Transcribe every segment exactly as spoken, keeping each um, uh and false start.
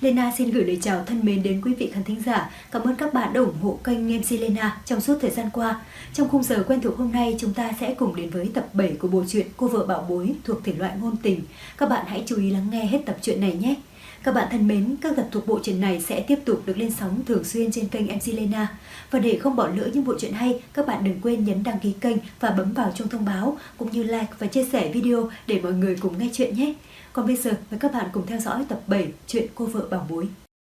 Lena xin gửi lời chào thân mến đến quý vị khán thính giả. Cảm ơn các bạn đã ủng hộ kênh em xê Lena trong suốt thời gian qua. Trong khung giờ quen thuộc hôm nay, chúng ta sẽ cùng đến với tập bảy của bộ truyện Cô vợ bảo bối thuộc thể loại ngôn tình. Các bạn hãy chú ý lắng nghe hết tập truyện này nhé. Các bạn thân mến, các tập thuộc bộ truyện này sẽ tiếp tục được lên sóng thường xuyên trên kênh em xê Lena. Và để không bỏ lỡ những bộ truyện hay, các bạn đừng quên nhấn đăng ký kênh và bấm vào chuông thông báo, cũng như like và chia sẻ video để mọi người cùng nghe chuyện nhé. Còn bây giờ, mời các bạn cùng theo dõi tập bảy truyện Cô vợ bảo bối.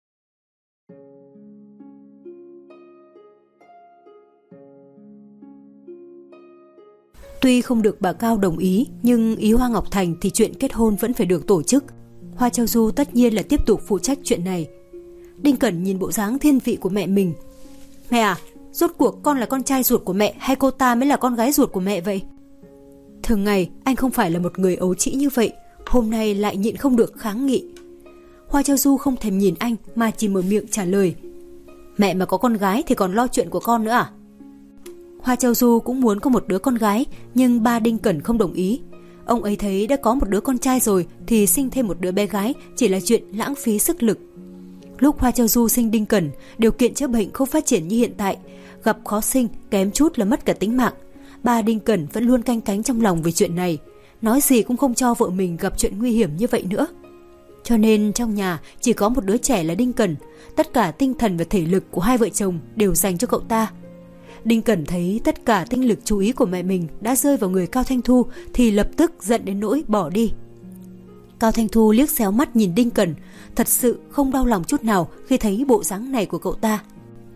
Tuy không được bà Cao đồng ý, nhưng ý Hoa Ngọc Thành thì chuyện kết hôn vẫn phải được tổ chức. Hoa Châu Du tất nhiên là tiếp tục phụ trách chuyện này. Đinh Cẩn nhìn bộ dáng thiên vị của mẹ mình. Mẹ à, rốt cuộc con là con trai ruột của mẹ hay cô ta mới là con gái ruột của mẹ vậy? Thường ngày anh không phải là một người ấu trĩ như vậy, hôm nay lại nhịn không được kháng nghị. Hoa Châu Du không thèm nhìn anh mà chỉ mở miệng trả lời. Mẹ mà có con gái thì còn lo chuyện của con nữa à? Hoa Châu Du cũng muốn có một đứa con gái, nhưng ba Đinh Cẩn không đồng ý. Ông ấy thấy đã có một đứa con trai rồi thì sinh thêm một đứa bé gái chỉ là chuyện lãng phí sức lực. Lúc Hoa Châu Du sinh Đinh Cẩn, điều kiện chữa bệnh không phát triển như hiện tại, gặp khó sinh kém chút là mất cả tính mạng. Ba Đinh Cẩn vẫn luôn canh cánh trong lòng về chuyện này, nói gì cũng không cho vợ mình gặp chuyện nguy hiểm như vậy nữa. Cho nên trong nhà chỉ có một đứa trẻ là Đinh Cẩn, tất cả tinh thần và thể lực của hai vợ chồng đều dành cho cậu ta. Đinh Cẩn thấy tất cả tinh lực chú ý của mẹ mình đã rơi vào người Cao Thanh Thu thì lập tức giận đến nỗi bỏ đi. Cao Thanh Thu liếc xéo mắt nhìn Đinh Cẩn, thật sự không đau lòng chút nào khi thấy bộ dáng này của cậu ta.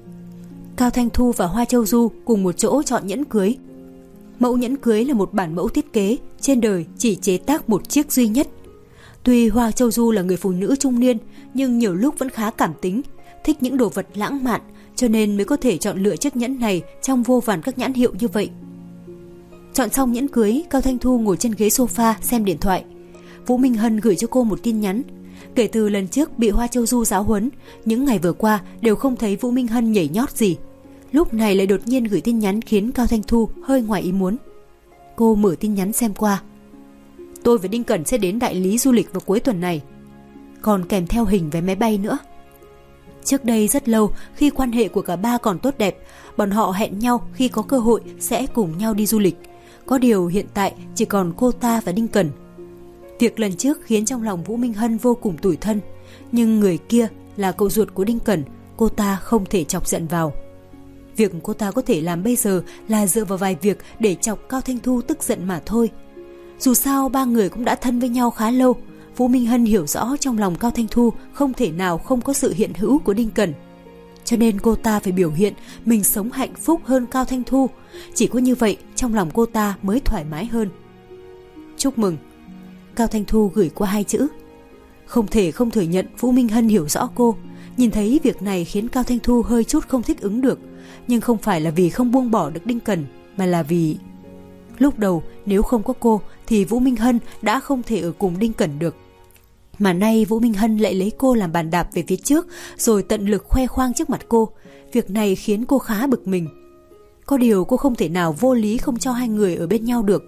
Cao Thanh Thu và Hoa Châu Du cùng một chỗ chọn nhẫn cưới. Mẫu nhẫn cưới là một bản mẫu thiết kế, trên đời chỉ chế tác một chiếc duy nhất. Tuy Hoa Châu Du là người phụ nữ trung niên, nhưng nhiều lúc vẫn khá cảm tính, thích những đồ vật lãng mạn, cho nên mới có thể chọn lựa chiếc nhẫn này trong vô vàn các nhãn hiệu như vậy. Chọn xong nhẫn cưới, Cao Thanh Thu ngồi trên ghế sofa xem điện thoại. Vũ Minh Hân gửi cho cô một tin nhắn. Kể từ lần trước bị Hoa Châu Du giáo huấn, những ngày vừa qua đều không thấy Vũ Minh Hân nhảy nhót gì. Lúc này lại đột nhiên gửi tin nhắn khiến Cao Thanh Thu hơi ngoài ý muốn. Cô mở tin nhắn xem qua. Tôi và Đinh Cẩn sẽ đến đại lý du lịch vào cuối tuần này, còn kèm theo hình vé máy bay nữa. Trước đây rất lâu, khi quan hệ của cả ba còn tốt đẹp, bọn họ hẹn nhau khi có cơ hội sẽ cùng nhau đi du lịch. Có điều hiện tại chỉ còn cô ta và Đinh Cẩn. Việc lần trước khiến trong lòng Vũ Minh Hân vô cùng tủi thân, nhưng người kia là cậu ruột của Đinh Cẩn, cô ta không thể chọc giận vào. Việc cô ta có thể làm bây giờ là dựa vào vài việc để chọc Cao Thanh Thu tức giận mà thôi. Dù sao ba người cũng đã thân với nhau khá lâu, Vũ Minh Hân hiểu rõ trong lòng Cao Thanh Thu không thể nào không có sự hiện hữu của Đinh Cẩn. Cho nên cô ta phải biểu hiện mình sống hạnh phúc hơn Cao Thanh Thu. Chỉ có như vậy trong lòng cô ta mới thoải mái hơn. Chúc mừng. Cao Thanh Thu gửi qua hai chữ. Không thể không thừa nhận Vũ Minh Hân hiểu rõ cô. Nhìn thấy việc này khiến Cao Thanh Thu hơi chút không thích ứng được. Nhưng không phải là vì không buông bỏ được Đinh Cẩn, mà là vì... Lúc đầu nếu không có cô thì Vũ Minh Hân đã không thể ở cùng Đinh Cẩn được. Mà nay Vũ Minh Hân lại lấy cô làm bàn đạp về phía trước, rồi tận lực khoe khoang trước mặt cô. Việc này khiến cô khá bực mình. Có điều cô không thể nào vô lý không cho hai người ở bên nhau được.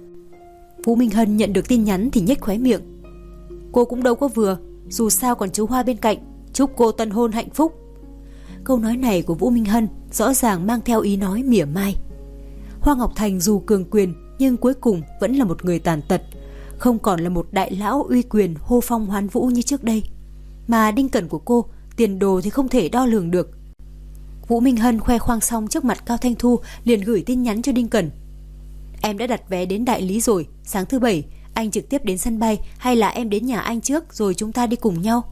Vũ Minh Hân nhận được tin nhắn thì nhếch khóe miệng. Cô cũng đâu có vừa, dù sao còn chú Hoa bên cạnh. Chúc cô tân hôn hạnh phúc. Câu nói này của Vũ Minh Hân rõ ràng mang theo ý nói mỉa mai. Hoa Ngọc Thành dù cường quyền nhưng cuối cùng vẫn là một người tàn tật, không còn là một đại lão uy quyền hô phong hoán vũ như trước đây. Mà Đinh Cẩn của cô, tiền đồ thì không thể đo lường được. Vũ Minh Hân khoe khoang xong trước mặt Cao Thanh Thu liền gửi tin nhắn cho Đinh Cẩn. Em đã đặt vé đến đại lý rồi, sáng thứ bảy anh trực tiếp đến sân bay hay là em đến nhà anh trước rồi chúng ta đi cùng nhau?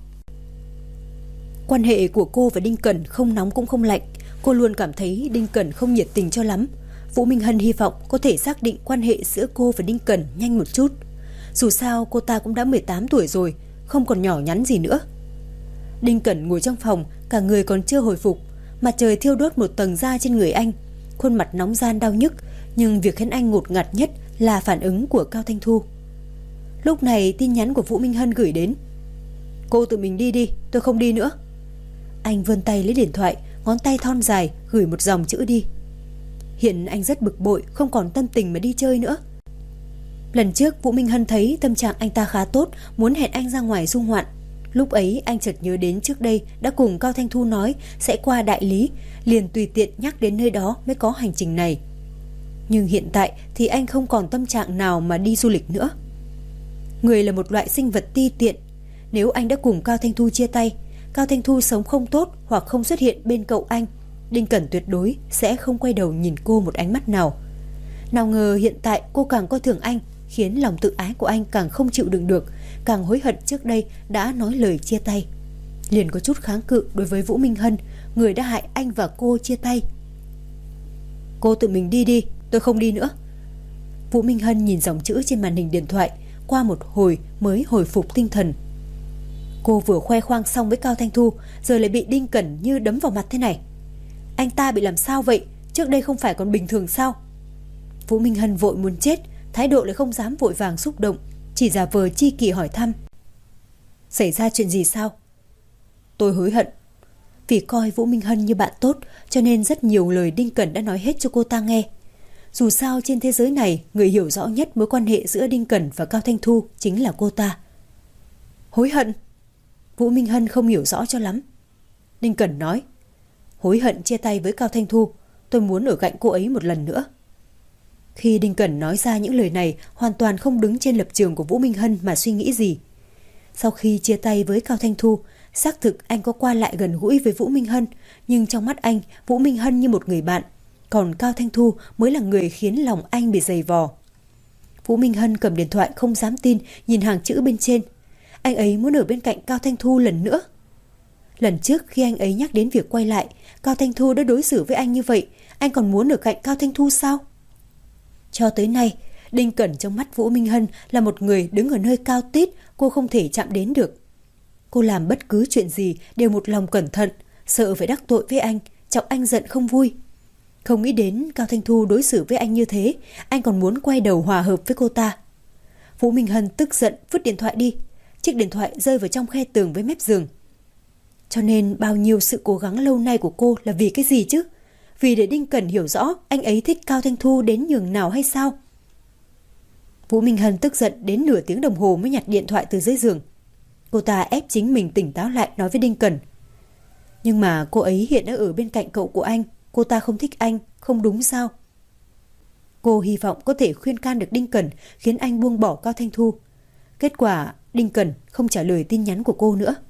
Quan hệ của cô và Đinh Cẩn không nóng cũng không lạnh. Cô luôn cảm thấy Đinh Cẩn không nhiệt tình cho lắm. Vũ Minh Hân hy vọng có thể xác định quan hệ giữa cô và Đinh Cẩn nhanh một chút. Dù sao cô ta cũng đã mười tám tuổi rồi, không còn nhỏ nhắn gì nữa. Đinh Cẩn ngồi trong phòng, cả người còn chưa hồi phục. Mặt trời thiêu đốt một tầng da trên người anh, khuôn mặt nóng ran đau nhức. Nhưng việc khiến anh ngột ngạt nhất là phản ứng của Cao Thanh Thu. Lúc này tin nhắn của Vũ Minh Hân gửi đến. Cô tự mình đi đi, tôi không đi nữa. Anh vươn tay lấy điện thoại, ngón tay thon dài gửi một dòng chữ đi. Hiện anh rất bực bội, không còn tâm tình mà đi chơi nữa. Lần trước Vũ Minh Hân thấy tâm trạng anh ta khá tốt, muốn hẹn anh ra ngoài du ngoạn. Lúc ấy anh chợt nhớ đến trước đây đã cùng Cao Thanh Thu nói sẽ qua đại lý, liền tùy tiện nhắc đến nơi đó mới có hành trình này. Nhưng hiện tại thì anh không còn tâm trạng nào mà đi du lịch nữa. Người là một loại sinh vật ti tiện. Nếu anh đã cùng Cao Thanh Thu chia tay, Cao Thanh Thu sống không tốt hoặc không xuất hiện bên cậu anh, Đinh Cẩn tuyệt đối sẽ không quay đầu nhìn cô một ánh mắt nào. Nào ngờ hiện tại cô càng coi thường anh, khiến lòng tự ái của anh càng không chịu đựng được, càng hối hận trước đây đã nói lời chia tay. Liền có chút kháng cự đối với Vũ Minh Hân, người đã hại anh và cô chia tay. Cô tự mình đi đi, tôi không đi nữa. Vũ Minh Hân nhìn dòng chữ trên màn hình điện thoại, qua một hồi mới hồi phục tinh thần. Cô vừa khoe khoang xong với Cao Thanh Thu, giờ lại bị Đinh Cẩn như đấm vào mặt thế này. Anh ta bị làm sao vậy? Trước đây không phải còn bình thường sao? Vũ Minh Hân vội muốn chết, thái độ lại không dám vội vàng xúc động, chỉ giả vờ chi kỷ hỏi thăm. Xảy ra chuyện gì sao? Tôi hối hận. Vì coi Vũ Minh Hân như bạn tốt, cho nên rất nhiều lời Đinh Cẩn đã nói hết cho cô ta nghe. Dù sao trên thế giới này, người hiểu rõ nhất mối quan hệ giữa Đinh Cẩn và Cao Thanh Thu chính là cô ta. Hối hận? Vũ Minh Hân không hiểu rõ cho lắm. Đinh Cẩn nói, hối hận chia tay với Cao Thanh Thu, tôi muốn ở cạnh cô ấy một lần nữa. Khi Đinh Cẩn nói ra những lời này, hoàn toàn không đứng trên lập trường của Vũ Minh Hân mà suy nghĩ gì. Sau khi chia tay với Cao Thanh Thu, xác thực anh có qua lại gần gũi với Vũ Minh Hân, nhưng trong mắt anh, Vũ Minh Hân như một người bạn, còn Cao Thanh Thu mới là người khiến lòng anh bị dày vò. Vũ Minh Hân cầm điện thoại không dám tin, nhìn hàng chữ bên trên. Anh ấy muốn ở bên cạnh Cao Thanh Thu lần nữa. Lần trước khi anh ấy nhắc đến việc quay lại, Cao Thanh Thu đã đối xử với anh như vậy, anh còn muốn ở cạnh Cao Thanh Thu sao? Cho tới nay, Đinh Cẩn trong mắt Vũ Minh Hân là một người đứng ở nơi cao tít, cô không thể chạm đến được. Cô làm bất cứ chuyện gì đều một lòng cẩn thận, sợ phải đắc tội với anh, chọc anh giận không vui. Không nghĩ đến Cao Thanh Thu đối xử với anh như thế, anh còn muốn quay đầu hòa hợp với cô ta. Vũ Minh Hân tức giận vứt điện thoại đi, chiếc điện thoại rơi vào trong khe tường với mép giường. Cho nên bao nhiêu sự cố gắng lâu nay của cô là vì cái gì chứ? Vì để Đinh Cẩn hiểu rõ anh ấy thích Cao Thanh Thu đến nhường nào hay sao? Vũ Minh Hân tức giận đến nửa tiếng đồng hồ mới nhặt điện thoại từ dưới giường. Cô ta ép chính mình tỉnh táo lại nói với Đinh Cẩn. Nhưng mà cô ấy hiện đã ở bên cạnh cậu của anh, cô ta không thích anh, không đúng sao? Cô hy vọng có thể khuyên can được Đinh Cẩn khiến anh buông bỏ Cao Thanh Thu. Kết quả Đinh Cẩn không trả lời tin nhắn của cô nữa.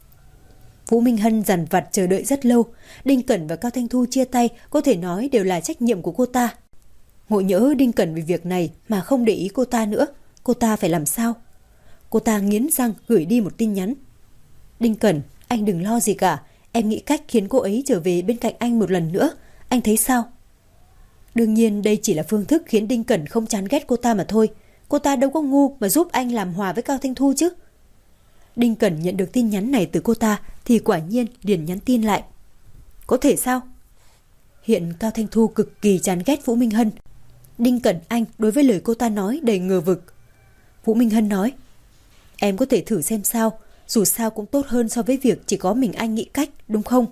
Vũ Minh Hân dằn vặt chờ đợi rất lâu. Đinh Cẩn và Cao Thanh Thu chia tay có thể nói đều là trách nhiệm của cô ta. Ngộ nhỡ Đinh Cẩn vì việc này mà không để ý cô ta nữa, cô ta phải làm sao? Cô ta nghiến răng gửi đi một tin nhắn. Đinh Cẩn, anh đừng lo gì cả, em nghĩ cách khiến cô ấy trở về bên cạnh anh một lần nữa, anh thấy sao? Đương nhiên đây chỉ là phương thức khiến Đinh Cẩn không chán ghét cô ta mà thôi. Cô ta đâu có ngu mà giúp anh làm hòa với Cao Thanh Thu chứ. Đinh Cẩn nhận được tin nhắn này từ cô ta thì quả nhiên liền nhắn tin lại. Có thể sao? Hiện Cao Thanh Thu cực kỳ chán ghét Vũ Minh Hân. Đinh Cẩn anh đối với lời cô ta nói đầy ngờ vực. Vũ Minh Hân nói, em có thể thử xem sao, dù sao cũng tốt hơn so với việc chỉ có mình anh nghĩ cách, đúng không?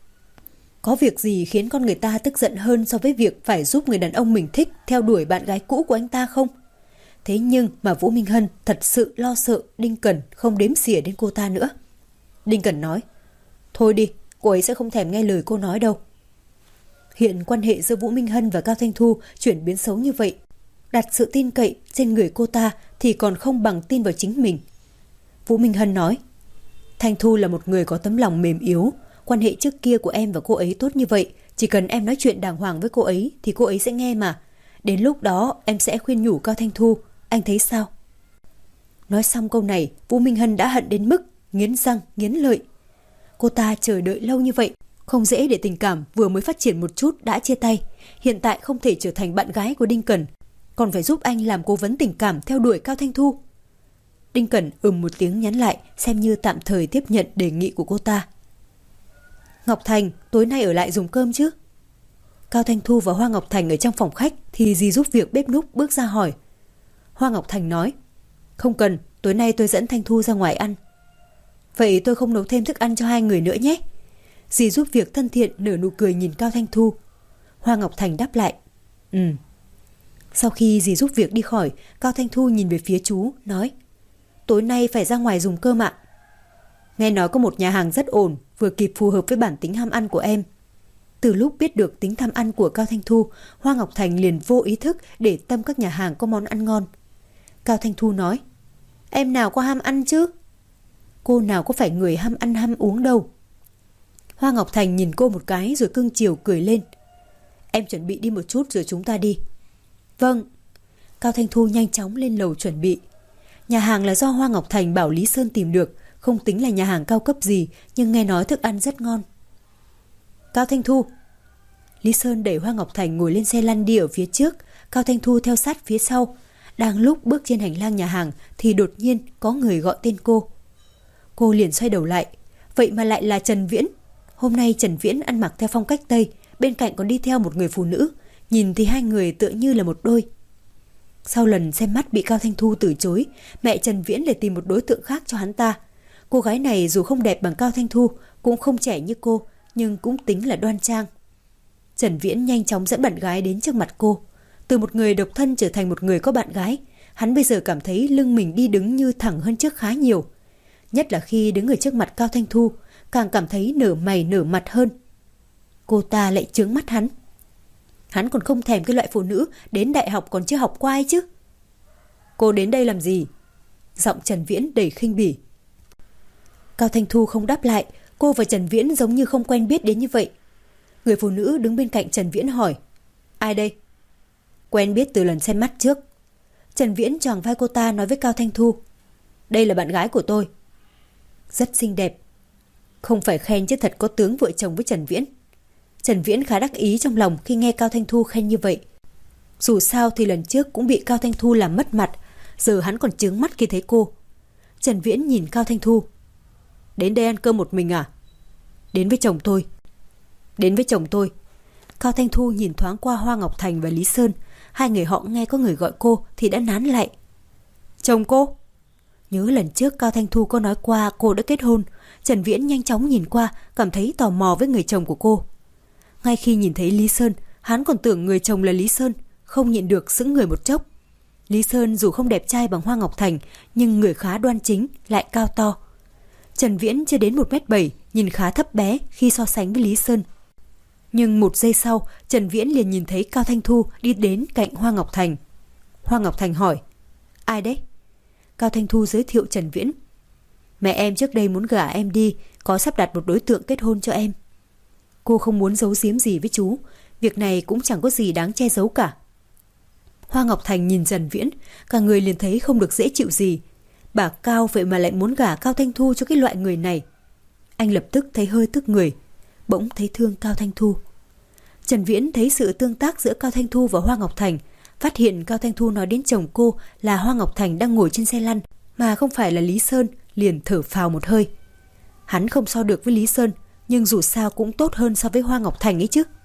Có việc gì khiến con người ta tức giận hơn so với việc phải giúp người đàn ông mình thích theo đuổi bạn gái cũ của anh ta không? Thế nhưng mà Vũ Minh Hân thật sự lo sợ Đinh Cẩn không đếm xỉa đến cô ta nữa. Đinh Cẩn nói, thôi đi, cô ấy sẽ không thèm nghe lời cô nói đâu. Hiện quan hệ giữa Vũ Minh Hân và Cao Thanh Thu chuyển biến xấu như vậy. Đặt sự tin cậy trên người cô ta thì còn không bằng tin vào chính mình. Vũ Minh Hân nói, Thanh Thu là một người có tấm lòng mềm yếu. Quan hệ trước kia của em và cô ấy tốt như vậy, chỉ cần em nói chuyện đàng hoàng với cô ấy thì cô ấy sẽ nghe mà. Đến lúc đó em sẽ khuyên nhủ Cao Thanh Thu, anh thấy sao? Nói xong câu này, Vũ Minh Hân đã hận đến mức nghiến răng nghiến lợi. Cô ta chờ đợi lâu như vậy, không dễ để tình cảm vừa mới phát triển một chút đã chia tay. Hiện tại không thể trở thành bạn gái của Đinh Cẩn, còn phải giúp anh làm cố vấn tình cảm theo đuổi Cao Thanh Thu. Đinh Cẩn ừm một tiếng nhắn lại, xem như tạm thời tiếp nhận đề nghị của cô ta. Ngọc Thành, tối nay ở lại dùng cơm chứ? Cao Thanh Thu và Hoa Ngọc Thành ở trong phòng khách thì dì giúp việc bếp núc bước ra hỏi. Hoa Ngọc Thành nói, không cần, tối nay tôi dẫn Thanh Thu ra ngoài ăn. Vậy tôi không nấu thêm thức ăn cho hai người nữa nhé. Dì giúp việc thân thiện nở nụ cười nhìn Cao Thanh Thu. Hoa Ngọc Thành đáp lại, ừ. Sau khi dì giúp việc đi khỏi, Cao Thanh Thu nhìn về phía chú, nói, tối nay phải ra ngoài dùng cơm ạ. Nghe nói có một nhà hàng rất ổn, vừa kịp phù hợp với bản tính ham ăn của em. Từ lúc biết được tính tham ăn của Cao Thanh Thu, Hoa Ngọc Thành liền vô ý thức để tâm các nhà hàng có món ăn ngon. Cao Thanh Thu nói, em nào có ham ăn chứ? Cô nào có phải người ham ăn ham uống đâu. Hoa Ngọc Thành nhìn cô một cái rồi cưng chiều cười lên. Em chuẩn bị đi một chút rồi chúng ta đi. Vâng. Cao Thanh Thu nhanh chóng lên lầu chuẩn bị. Nhà hàng là do Hoa Ngọc Thành bảo Lý Sơn tìm được, không tính là nhà hàng cao cấp gì, nhưng nghe nói thức ăn rất ngon. Cao Thanh Thu. Lý Sơn đẩy Hoa Ngọc Thành ngồi lên xe lăn đi ở phía trước, Cao Thanh Thu theo sát phía sau. Đang lúc bước trên hành lang nhà hàng thì đột nhiên có người gọi tên cô. Cô liền xoay đầu lại, vậy mà lại là Trần Viễn. Hôm nay Trần Viễn ăn mặc theo phong cách Tây, bên cạnh còn đi theo một người phụ nữ, nhìn thì hai người tựa như là một đôi. Sau lần xem mắt bị Cao Thanh Thu từ chối, mẹ Trần Viễn lại tìm một đối tượng khác cho hắn ta. Cô gái này dù không đẹp bằng Cao Thanh Thu, cũng không trẻ như cô, nhưng cũng tính là đoan trang. Trần Viễn nhanh chóng dẫn bạn gái đến trước mặt cô. Từ một người độc thân trở thành một người có bạn gái, hắn bây giờ cảm thấy lưng mình đi đứng như thẳng hơn trước khá nhiều. Nhất là khi đứng ở trước mặt Cao Thanh Thu, càng cảm thấy nở mày nở mặt hơn. Cô ta lại trướng mắt hắn. Hắn còn không thèm cái loại phụ nữ đến đại học còn chưa học qua ấy chứ. Cô đến đây làm gì? Giọng Trần Viễn đầy khinh bỉ. Cao Thanh Thu không đáp lại, cô và Trần Viễn giống như không quen biết đến như vậy. Người phụ nữ đứng bên cạnh Trần Viễn hỏi, ai đây? Quen biết từ lần xem mắt trước. Trần Viễn choàng vai cô ta nói với Cao Thanh Thu, đây là bạn gái của tôi. Rất xinh đẹp. Không phải khen chứ thật có tướng vợ chồng với Trần Viễn. Trần Viễn khá đắc ý trong lòng khi nghe Cao Thanh Thu khen như vậy. Dù sao thì lần trước cũng bị Cao Thanh Thu làm mất mặt, giờ hắn còn trướng mắt khi thấy cô. Trần Viễn nhìn Cao Thanh Thu, đến đây ăn cơm một mình à? Đến với chồng tôi. Đến với chồng tôi. Cao Thanh Thu nhìn thoáng qua Hoa Ngọc Thành và Lý Sơn. Hai người họ nghe có người gọi cô thì đã nán lại. Chồng cô? Nhớ lần trước Cao Thanh Thu có nói qua cô đã kết hôn. Trần Viễn nhanh chóng nhìn qua, cảm thấy tò mò với người chồng của cô. Ngay khi nhìn thấy Lý Sơn, hắn còn tưởng người chồng là Lý Sơn, không nhịn được sững người một chốc. Lý Sơn dù không đẹp trai bằng Hoa Ngọc Thành, nhưng người khá đoan chính, lại cao to. Trần Viễn chưa đến một mét bảy, nhìn khá thấp bé khi so sánh với Lý Sơn. Nhưng một giây sau, Trần Viễn liền nhìn thấy Cao Thanh Thu đi đến cạnh Hoa Ngọc Thành. Hoa Ngọc Thành hỏi, ai đấy? Cao Thanh Thu giới thiệu Trần Viễn. Mẹ em trước đây muốn gả em đi, có sắp đặt một đối tượng kết hôn cho em. Cô không muốn giấu giếm gì với chú, việc này cũng chẳng có gì đáng che giấu cả. Hoa Ngọc Thành nhìn Trần Viễn, cả người liền thấy không được dễ chịu gì. Bà Cao vậy mà lại muốn gả Cao Thanh Thu cho cái loại người này. Anh lập tức thấy hơi tức người, bỗng thấy thương Cao Thanh Thu. Trần Viễn thấy sự tương tác giữa Cao Thanh Thu và Hoa Ngọc Thành, phát hiện Cao Thanh Thu nói đến chồng cô là Hoa Ngọc Thành đang ngồi trên xe lăn, mà không phải là Lý Sơn, liền thở phào một hơi. Hắn không so được với Lý Sơn, nhưng dù sao cũng tốt hơn so với Hoa Ngọc Thành ấy chứ.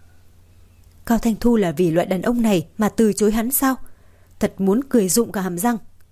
Cao Thanh Thu là vì loại đàn ông này mà từ chối hắn sao? Thật muốn cười rụng cả hàm răng.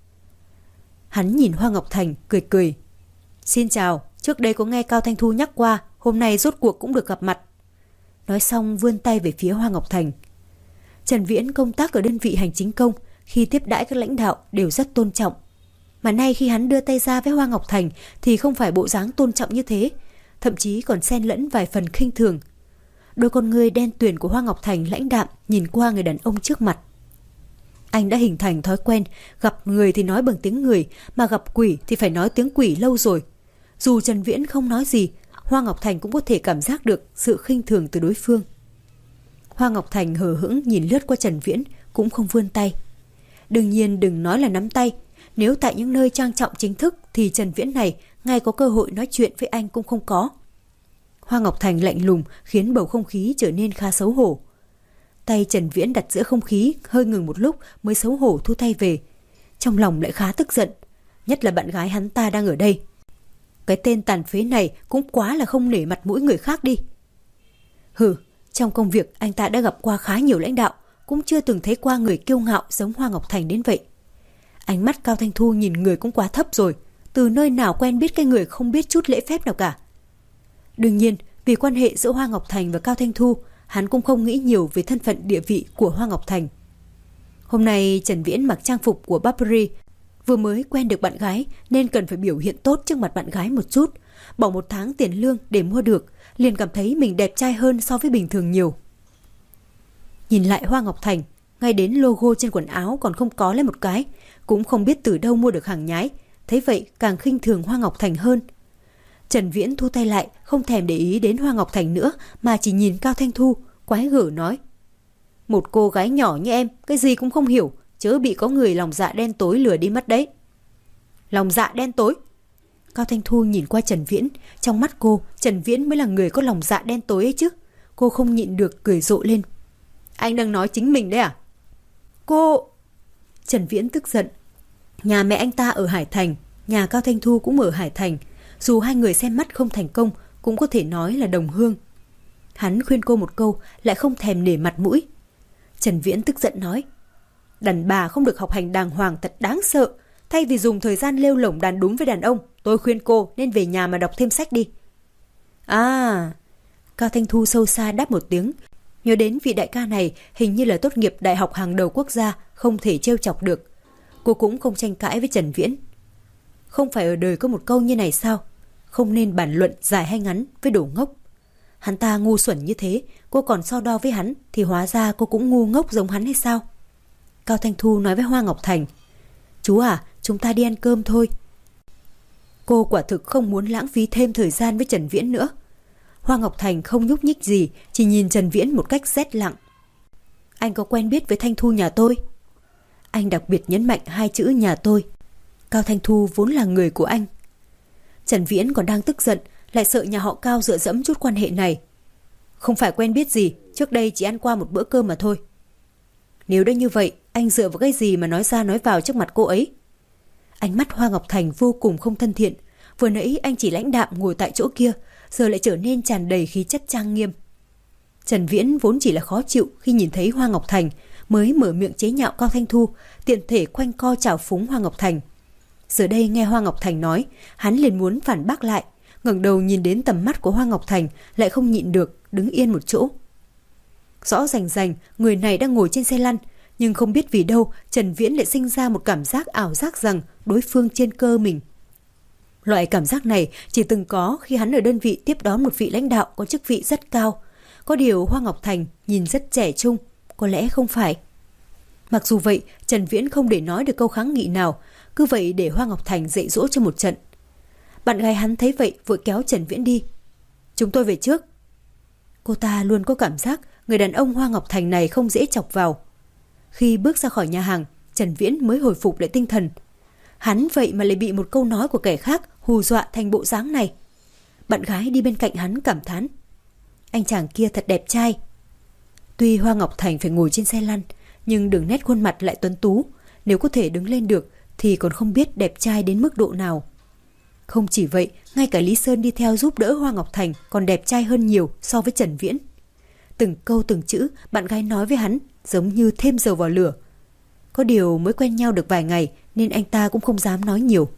Hắn nhìn Hoa Ngọc Thành cười cười. Xin chào, trước đây có nghe Cao Thanh Thu nhắc qua, hôm nay rốt cuộc cũng được gặp mặt. Nói xong vươn tay về phía Hoa Ngọc Thành. Trần Viễn công tác ở đơn vị hành chính công, khi tiếp đãi các lãnh đạo đều rất tôn trọng. Mà nay khi hắn đưa tay ra với Hoa Ngọc Thành thì không phải bộ dáng tôn trọng như thế, thậm chí còn xen lẫn vài phần khinh thường. Đôi con ngươi đen tuyền của Hoa Ngọc Thành lãnh đạm nhìn qua người đàn ông trước mặt. Anh đã hình thành thói quen, gặp người thì nói bằng tiếng người, mà gặp quỷ thì phải nói tiếng quỷ lâu rồi. Dù Trần Viễn không nói gì, Hoa Ngọc Thành cũng có thể cảm giác được sự khinh thường từ đối phương. Hoa Ngọc Thành hờ hững nhìn lướt qua Trần Viễn, cũng không vươn tay. Đương nhiên đừng nói là nắm tay, nếu tại những nơi trang trọng chính thức thì Trần Viễn này ngay có cơ hội nói chuyện với anh cũng không có. Hoa Ngọc Thành lạnh lùng khiến bầu không khí trở nên khá xấu hổ. Tay Trần Viễn đặt giữa không khí hơi ngừng một lúc mới xấu hổ thu tay về. Trong lòng lại khá tức giận, nhất là bạn gái hắn ta đang ở đây. Cái tên tàn phế này cũng quá là không nể mặt mũi người khác đi. Hừ, trong công việc anh ta đã gặp qua khá nhiều lãnh đạo, cũng chưa từng thấy qua người kiêu ngạo giống Hoa Ngọc Thành đến vậy. Ánh mắt Cao Thanh Thu nhìn người cũng quá thấp rồi, từ nơi nào quen biết cái người không biết chút lễ phép nào cả. Đương nhiên, vì quan hệ giữa Hoa Ngọc Thành và Cao Thanh Thu, hắn cũng không nghĩ nhiều về thân phận địa vị của Hoa Ngọc Thành. Hôm nay Trần Viễn mặc trang phục của Burberry, Vừa mới quen được bạn gái nên cần phải biểu hiện tốt trước mặt bạn gái một chút. Bỏ một tháng tiền lương để mua được, liền cảm thấy mình đẹp trai hơn so với bình thường nhiều. Nhìn lại Hoa Ngọc Thành, ngay đến logo trên quần áo còn không có lên một cái, cũng không biết từ đâu mua được hàng nhái. Thấy vậy càng khinh thường Hoa Ngọc Thành hơn. Trần Viễn thu tay lại, không thèm để ý đến Hoa Ngọc Thành nữa, mà chỉ nhìn Cao Thanh Thu, quái gở nói: một cô gái nhỏ như em, cái gì cũng không hiểu, chớ bị có người lòng dạ đen tối lừa đi mất đấy. Lòng dạ đen tối? Cao Thanh Thu nhìn qua Trần Viễn, trong mắt cô, Trần Viễn mới là người có lòng dạ đen tối ấy chứ. Cô không nhịn được cười rộ lên. Anh đang nói chính mình đấy à? Cô... Trần Viễn tức giận. Nhà mẹ anh ta ở Hải Thành, nhà Cao Thanh Thu cũng ở Hải Thành. Dù hai người xem mắt không thành công, cũng có thể nói là đồng hương. Hắn khuyên cô một câu, lại không thèm nể mặt mũi. Trần Viễn tức giận nói: đàn bà không được học hành đàng hoàng thật đáng sợ. Thay vì dùng thời gian lêu lổng đàn đúng với đàn ông, tôi khuyên cô nên về nhà mà đọc thêm sách đi. À... Cao Thanh Thu sâu xa đáp một tiếng. Nhớ đến vị đại ca này hình như là tốt nghiệp đại học hàng đầu quốc gia, không thể trêu chọc được. Cô cũng không tranh cãi với Trần Viễn. Không phải ở đời có một câu như này sao? Không nên bàn luận dài hay ngắn với đồ ngốc. Hắn ta ngu xuẩn như thế, cô còn so đo với hắn, thì hóa ra cô cũng ngu ngốc giống hắn hay sao? Cao Thanh Thu nói với Hoa Ngọc Thành: chú à, chúng ta đi ăn cơm thôi. Cô quả thực không muốn lãng phí thêm thời gian với Trần Viễn nữa. Hoa Ngọc Thành không nhúc nhích gì, chỉ nhìn Trần Viễn một cách rét lặng. Anh có quen biết với Thanh Thu nhà tôi? Anh đặc biệt nhấn mạnh hai chữ nhà tôi. Cao Thanh Thu vốn là người của anh. Trần Viễn còn đang tức giận, lại sợ nhà họ Cao dựa dẫm chút quan hệ này. Không phải quen biết gì, trước đây chỉ ăn qua một bữa cơm mà thôi. Nếu đã như vậy, anh dựa vào cái gì mà nói ra nói vào trước mặt cô ấy? Ánh mắt Hoa Ngọc Thành vô cùng không thân thiện. Vừa nãy anh chỉ lãnh đạm ngồi tại chỗ kia, giờ lại trở nên tràn đầy khí chất trang nghiêm. Trần Viễn vốn chỉ là khó chịu khi nhìn thấy Hoa Ngọc Thành, mới mở miệng chế nhạo Cao Thanh Thu, tiện thể quanh co chào phúng Hoa Ngọc Thành. Giờ đây nghe Hoa Ngọc Thành nói, hắn liền muốn phản bác lại, ngẩng đầu nhìn đến tầm mắt của Hoa Ngọc Thành, lại không nhịn được, đứng yên một chỗ. Rõ rành rành, người này đang ngồi trên xe lăn, nhưng không biết vì đâu, Trần Viễn lại sinh ra một cảm giác ảo giác rằng đối phương trên cơ mình. Loại cảm giác này chỉ từng có khi hắn ở đơn vị tiếp đón một vị lãnh đạo có chức vị rất cao. Có điều Hoa Ngọc Thành nhìn rất trẻ trung, có lẽ không phải. Mặc dù vậy, Trần Viễn không để nói được câu kháng nghị nào, cứ vậy để Hoa Ngọc Thành dạy dỗ cho một trận. Bạn gái hắn thấy vậy vội kéo Trần Viễn đi. Chúng tôi về trước. Cô ta luôn có cảm giác người đàn ông Hoa Ngọc Thành này không dễ chọc vào. Khi bước ra khỏi nhà hàng, Trần Viễn mới hồi phục lại tinh thần. Hắn vậy mà lại bị một câu nói của kẻ khác hù dọa thành bộ dáng này. Bạn gái đi bên cạnh hắn cảm thán: anh chàng kia thật đẹp trai. Tuy Hoa Ngọc Thành phải ngồi trên xe lăn, nhưng đường nét khuôn mặt lại tuấn tú. Nếu có thể đứng lên được thì còn không biết đẹp trai đến mức độ nào. Không chỉ vậy, ngay cả Lý Sơn đi theo giúp đỡ Hoa Ngọc Thành còn đẹp trai hơn nhiều so với Trần Viễn. Từng câu từng chữ bạn gái nói với hắn giống như thêm dầu vào lửa. Có điều mới quen nhau được vài ngày nên anh ta cũng không dám nói nhiều.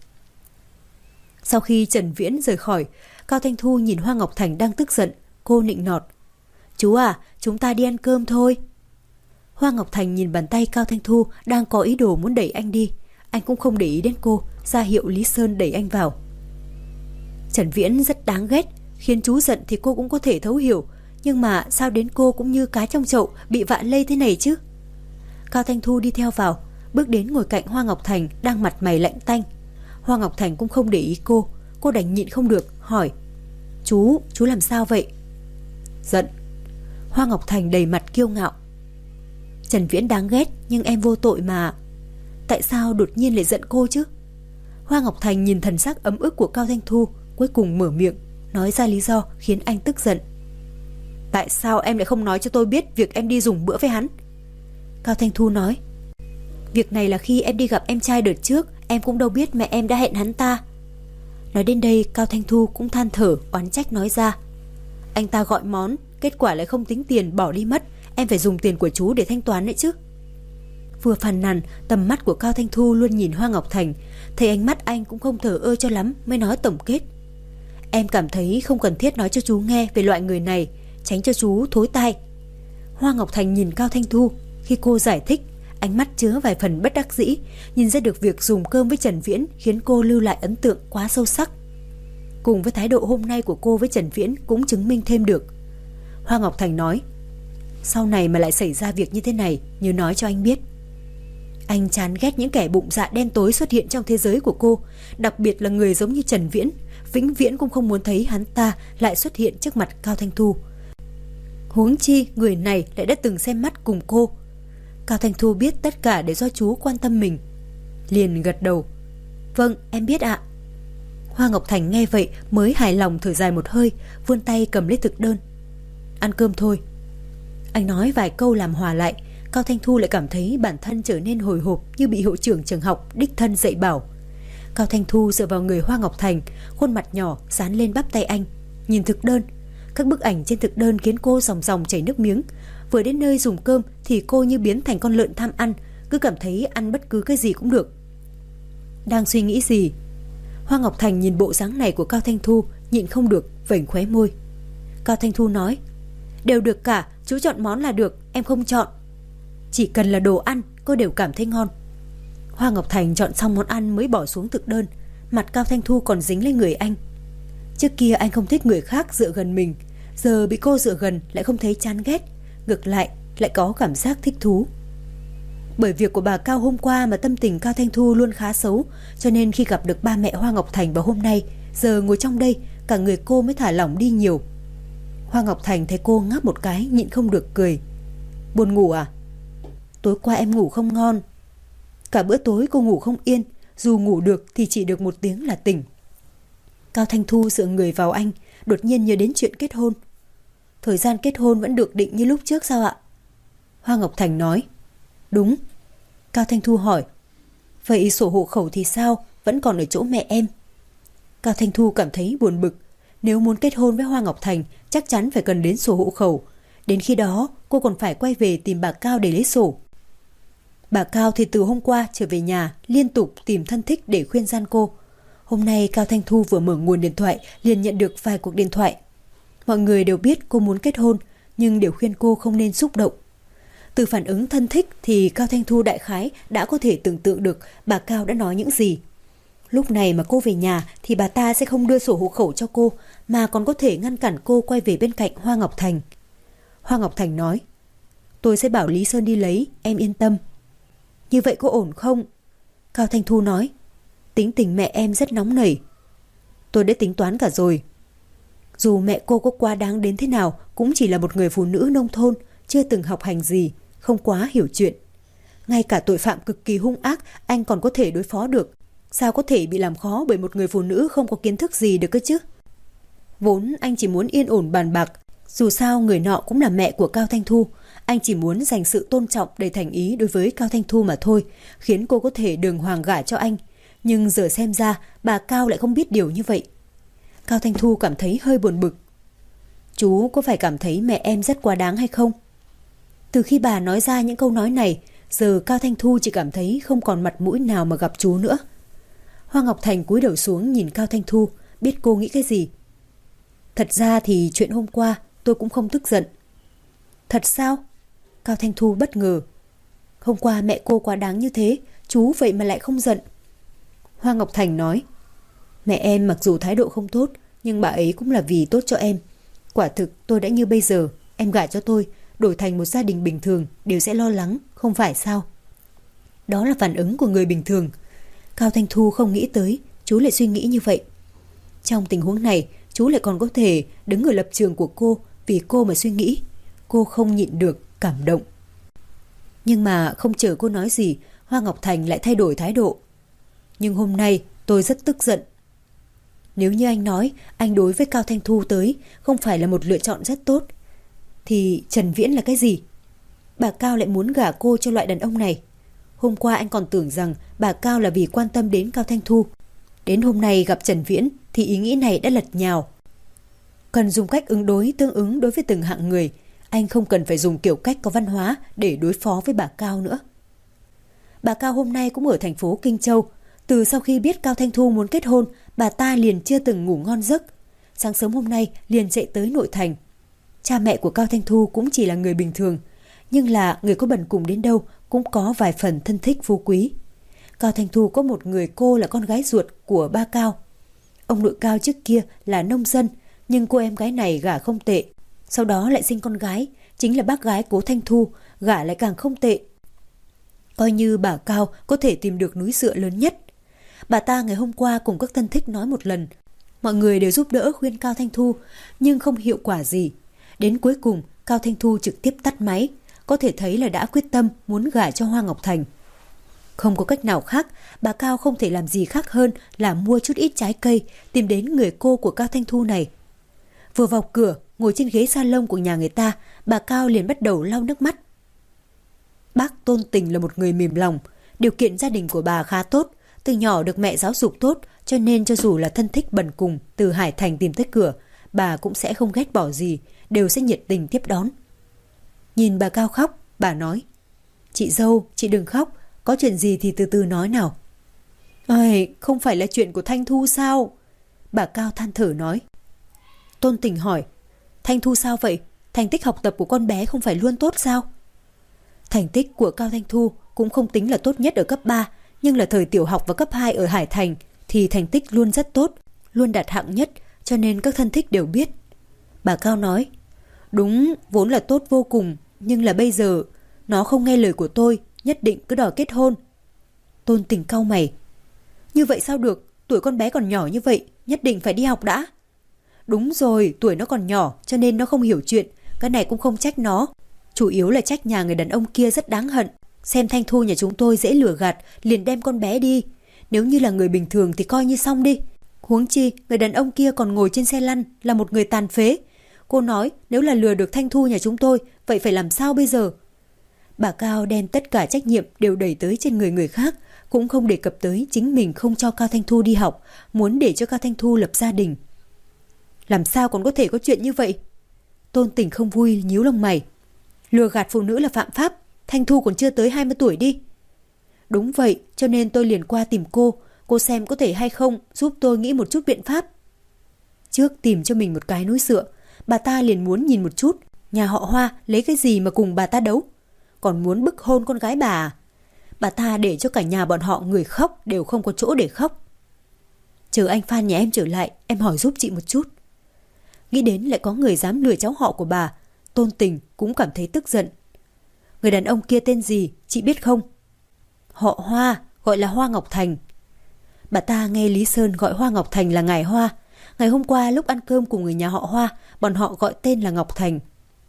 Sau khi Trần Viễn rời khỏi, Cao Thanh Thu nhìn Hoa Ngọc Thành đang tức giận, cô nịnh nọt: chú à, chúng ta đi ăn cơm thôi. Hoa Ngọc Thành nhìn bàn tay Cao Thanh Thu đang có ý đồ muốn đẩy anh đi. Anh cũng không để ý đến cô, ra hiệu Lý Sơn đẩy anh vào. Trần Viễn rất đáng ghét, khiến chú giận thì cô cũng có thể thấu hiểu, nhưng mà sao đến cô cũng như cá trong chậu bị vạ lây thế này chứ? Cao Thanh Thu đi theo vào, bước đến ngồi cạnh Hoa Ngọc Thành đang mặt mày lạnh tanh. Hoa Ngọc Thành cũng không để ý cô, cô đành nhịn không được hỏi: Chú, chú làm sao vậy? Giận. Hoa Ngọc Thành đầy mặt kiêu ngạo. Trần Viễn đáng ghét nhưng em vô tội mà. Tại sao đột nhiên lại giận cô chứ? Hoa Ngọc Thành nhìn thần sắc ấm ức của Cao Thanh Thu, cuối cùng mở miệng nói ra lý do khiến anh tức giận. Tại sao em lại không nói cho tôi biết việc em đi dùng bữa với hắn? Cao Thanh Thu nói: Việc này là khi em đi gặp em trai đợt trước, em cũng đâu biết mẹ em đã hẹn hắn ta. Nói đến đây, Cao Thanh Thu cũng than thở oán trách nói ra: Anh ta gọi món, kết quả lại không tính tiền bỏ đi mất, em phải dùng tiền của chú để thanh toán đấy chứ. Vừa phàn nàn, tầm mắt của Cao Thanh Thu luôn nhìn Hoa Ngọc Thành, thấy ánh mắt anh cũng không thờ ơ cho lắm, mới nói tổng kết: Em cảm thấy không cần thiết nói cho chú nghe về loại người này, tránh cho chú thối tai. Hoa Ngọc Thành nhìn Cao Thanh Thu, khi cô giải thích, ánh mắt chứa vài phần bất đắc dĩ, nhìn ra được việc dùng cơm với Trần Viễn khiến cô lưu lại ấn tượng quá sâu sắc. Cùng với thái độ hôm nay của cô với Trần Viễn cũng chứng minh thêm được. Hoa Ngọc Thành nói, sau này mà lại xảy ra việc như thế này, nhớ nói cho anh biết. Anh chán ghét những kẻ bụng dạ đen tối xuất hiện trong thế giới của cô, đặc biệt là người giống như Trần Viễn, vĩnh viễn cũng không muốn thấy hắn ta lại xuất hiện trước mặt Cao Thanh Thu. Huống chi người này lại đã từng xem mắt cùng cô. Cao Thanh Thu biết tất cả để do chú quan tâm mình, liền gật đầu. Vâng, em biết ạ. Hoa Ngọc Thành nghe vậy mới hài lòng thở dài một hơi, vươn tay cầm lấy thực đơn. Ăn cơm thôi. Anh nói vài câu làm hòa lại, Cao Thanh Thu lại cảm thấy bản thân trở nên hồi hộp như bị hiệu trưởng trường học đích thân dạy bảo. Cao Thanh Thu dựa vào người Hoa Ngọc Thành, khuôn mặt nhỏ dán lên bắp tay anh, nhìn thực đơn. Các bức ảnh trên thực đơn khiến cô ròng ròng chảy nước miếng. Vừa đến nơi dùng cơm thì cô như biến thành con lợn tham ăn, cứ cảm thấy ăn bất cứ cái gì cũng được. Đang suy nghĩ gì? Hoa Ngọc Thành nhìn bộ dáng này của Cao Thanh Thu, nhịn không được vểnh khóe môi. Cao Thanh Thu nói, đều được cả, chú chọn món là được, em không chọn. Chỉ cần là đồ ăn, cô đều cảm thấy ngon. Hoa Ngọc Thành chọn xong món ăn mới bỏ xuống thực đơn, mặt Cao Thanh Thu còn dính lên người anh. Trước kia anh không thích người khác dựa gần mình, giờ bị cô dựa gần lại không thấy chán ghét, ngược lại lại có cảm giác thích thú. Bởi việc của bà Cao hôm qua mà tâm tình Cao Thanh Thu luôn khá xấu, cho nên khi gặp được ba mẹ Hoa Ngọc Thành vào hôm nay, giờ ngồi trong đây, cả người cô mới thả lỏng đi nhiều. Hoa Ngọc Thành thấy cô ngáp một cái, nhịn không được cười. Buồn ngủ à? Tối qua em ngủ không ngon. Cả bữa tối cô ngủ không yên, dù ngủ được thì chỉ được một tiếng là tỉnh. Cao Thanh Thu dựa người vào anh, đột nhiên nhớ đến chuyện kết hôn. Thời gian kết hôn vẫn được định như lúc trước sao ạ? Hoa Ngọc Thành nói. Đúng. Cao Thanh Thu hỏi, vậy sổ hộ khẩu thì sao, vẫn còn ở chỗ mẹ em? Cao Thanh Thu cảm thấy buồn bực. Nếu muốn kết hôn với Hoa Ngọc Thành, chắc chắn phải cần đến sổ hộ khẩu. Đến khi đó, cô còn phải quay về tìm bà Cao để lấy sổ. Bà Cao thì từ hôm qua trở về nhà, liên tục tìm thân thích để khuyên gian cô. Hôm nay Cao Thanh Thu vừa mở nguồn điện thoại, liền nhận được vài cuộc điện thoại. Mọi người đều biết cô muốn kết hôn, nhưng đều khuyên cô không nên xúc động. Từ phản ứng thân thích thì Cao Thanh Thu đại khái đã có thể tưởng tượng được bà Cao đã nói những gì. Lúc này mà cô về nhà thì bà ta sẽ không đưa sổ hộ khẩu cho cô, mà còn có thể ngăn cản cô quay về bên cạnh Hoa Ngọc Thành. Hoa Ngọc Thành nói, tôi sẽ bảo Lý Sơn đi lấy, em yên tâm. Như vậy có ổn không? Cao Thanh Thu nói, tính tình mẹ em rất nóng nảy. Tôi đã tính toán cả rồi. Dù mẹ cô có quá đáng đến thế nào, cũng chỉ là một người phụ nữ nông thôn, chưa từng học hành gì, không quá hiểu chuyện. Ngay cả tội phạm cực kỳ hung ác anh còn có thể đối phó được, sao có thể bị làm khó bởi một người phụ nữ không có kiến thức gì được cơ chứ? Vốn anh chỉ muốn yên ổn bàn bạc, dù sao người nọ cũng là mẹ của Cao Thanh Thu. Anh chỉ muốn dành sự tôn trọng đầy thành ý đối với Cao Thanh Thu mà thôi, khiến cô có thể đường hoàng gả cho anh. Nhưng giờ xem ra bà Cao lại không biết điều như vậy. Cao Thanh Thu cảm thấy hơi buồn bực. Chú có phải cảm thấy mẹ em rất quá đáng hay không? Từ khi bà nói ra những câu nói này, giờ Cao Thanh Thu chỉ cảm thấy không còn mặt mũi nào mà gặp chú nữa. Hoa Ngọc Thành cúi đầu xuống nhìn Cao Thanh Thu, biết cô nghĩ cái gì. Thật ra thì chuyện hôm qua tôi cũng không tức giận. Thật sao? Cao Thanh Thu bất ngờ. Hôm qua mẹ cô quá đáng như thế, chú vậy mà lại không giận. Hoa Ngọc Thành nói, mẹ em mặc dù thái độ không tốt, nhưng bà ấy cũng là vì tốt cho em. Quả thực tôi đã như bây giờ, em gả cho tôi, đổi thành một gia đình bình thường đều sẽ lo lắng, không phải sao? Đó là phản ứng của người bình thường. Cao Thanh Thu không nghĩ tới chú lại suy nghĩ như vậy. Trong tình huống này, chú lại còn có thể đứng ở lập trường của cô, vì cô mà suy nghĩ. Cô không nhịn được cảm động. Nhưng mà không chờ cô nói gì, Hoa Ngọc Thành lại thay đổi thái độ. Nhưng hôm nay tôi rất tức giận. Nếu như anh nói anh đối với Cao Thanh Thu tới không phải là một lựa chọn rất tốt, thì Trần Viễn là cái gì? Bà Cao lại muốn gả cô cho loại đàn ông này. Hôm qua anh còn tưởng rằng bà Cao là vì quan tâm đến Cao Thanh Thu. Đến hôm nay gặp Trần Viễn thì ý nghĩ này đã lật nhào. Cần dùng cách ứng đối tương ứng đối với từng hạng người. Anh không cần phải dùng kiểu cách có văn hóa để đối phó với bà Cao nữa. Bà Cao hôm nay cũng ở thành phố Kinh Châu. Từ sau khi biết Cao Thanh Thu muốn kết hôn, bà ta liền chưa từng ngủ ngon giấc. Sáng sớm hôm nay liền chạy tới nội thành. Cha mẹ của Cao Thanh Thu cũng chỉ là người bình thường, nhưng là người có bần cùng đến đâu cũng có vài phần thân thích phú quý. Cao Thanh Thu có một người cô là con gái ruột của ba Cao. Ông nội Cao trước kia là nông dân, nhưng cô em gái này gả không tệ. Sau đó lại sinh con gái, chính là bác gái Cố Thanh Thu, gả lại càng không tệ. Coi như bà Cao có thể tìm được núi dựa lớn nhất. Bà ta ngày hôm qua cùng các thân thích nói một lần. Mọi người đều giúp đỡ khuyên Cao Thanh Thu, nhưng không hiệu quả gì. Đến cuối cùng, Cao Thanh Thu trực tiếp tắt máy, có thể thấy là đã quyết tâm muốn gả cho Hoa Ngọc Thành. Không có cách nào khác, bà Cao không thể làm gì khác hơn là mua chút ít trái cây, tìm đến người cô của Cao Thanh Thu này. Vừa vào cửa, ngồi trên ghế salon của nhà người ta, bà Cao liền bắt đầu lau nước mắt. Bác Tôn Tình là một người mềm lòng, điều kiện gia đình của bà khá tốt, từ nhỏ được mẹ giáo dục tốt, cho nên cho dù là thân thích bần cùng từ Hải Thành tìm tới cửa, bà cũng sẽ không ghét bỏ gì, đều sẽ nhiệt tình tiếp đón. Nhìn bà Cao khóc, bà nói: "Chị dâu, chị đừng khóc, có chuyện gì thì từ từ nói nào." "Ây, không phải là chuyện của Thanh Thu sao?" Bà Cao than thở nói. Tôn Tình hỏi: "Thanh Thu sao vậy? Thành tích học tập của con bé không phải luôn tốt sao?" Thành tích của Cao Thanh Thu cũng không tính là tốt nhất ở cấp ba, nhưng là thời tiểu học và cấp hai ở Hải Thành thì thành tích luôn rất tốt, luôn đạt hạng nhất, cho nên các thân thích đều biết. Bà Cao nói: "Đúng, vốn là tốt vô cùng, nhưng là bây giờ nó không nghe lời của tôi, nhất định cứ đòi kết hôn." Tôn Tình cau mày: "Như vậy sao được, tuổi con bé còn nhỏ như vậy, nhất định phải đi học đã." "Đúng rồi, tuổi nó còn nhỏ cho nên nó không hiểu chuyện, cái này cũng không trách nó. Chủ yếu là trách nhà người đàn ông kia rất đáng hận. Xem Thanh Thu nhà chúng tôi dễ lừa gạt, liền đem con bé đi. Nếu như là người bình thường thì coi như xong đi. Huống chi, người đàn ông kia còn ngồi trên xe lăn, là một người tàn phế. Cô nói nếu là lừa được Thanh Thu nhà chúng tôi, vậy phải làm sao bây giờ?" Bà Cao đem tất cả trách nhiệm đều đẩy tới trên người người khác, cũng không đề cập tới chính mình không cho Cao Thanh Thu đi học, muốn để cho Cao Thanh Thu lập gia đình. "Làm sao còn có thể có chuyện như vậy?" Tôn Tình không vui nhíu lông mày. "Lừa gạt phụ nữ là phạm pháp, Thanh Thu còn chưa tới hai mươi tuổi đi." "Đúng vậy, cho nên tôi liền qua tìm cô, cô xem có thể hay không giúp tôi nghĩ một chút biện pháp." Trước tìm cho mình một cái núi dựa, bà ta liền muốn nhìn một chút nhà họ Hoa lấy cái gì mà cùng bà ta đấu, còn muốn bức hôn con gái bà à? Bà ta để cho cả nhà bọn họ người khóc đều không có chỗ để khóc. "Chờ anh Phan nhà em trở lại, em hỏi giúp chị một chút." Nghĩ đến lại có người dám lừa cháu họ của bà, Tôn Tình cũng cảm thấy tức giận. "Người đàn ông kia tên gì, chị biết không?" "Họ Hoa, gọi là Hoa Ngọc Thành." Bà ta nghe Lý Sơn gọi Hoa Ngọc Thành là ngài Hoa. Ngày hôm qua lúc ăn cơm cùng người nhà họ Hoa, bọn họ gọi tên là Ngọc Thành.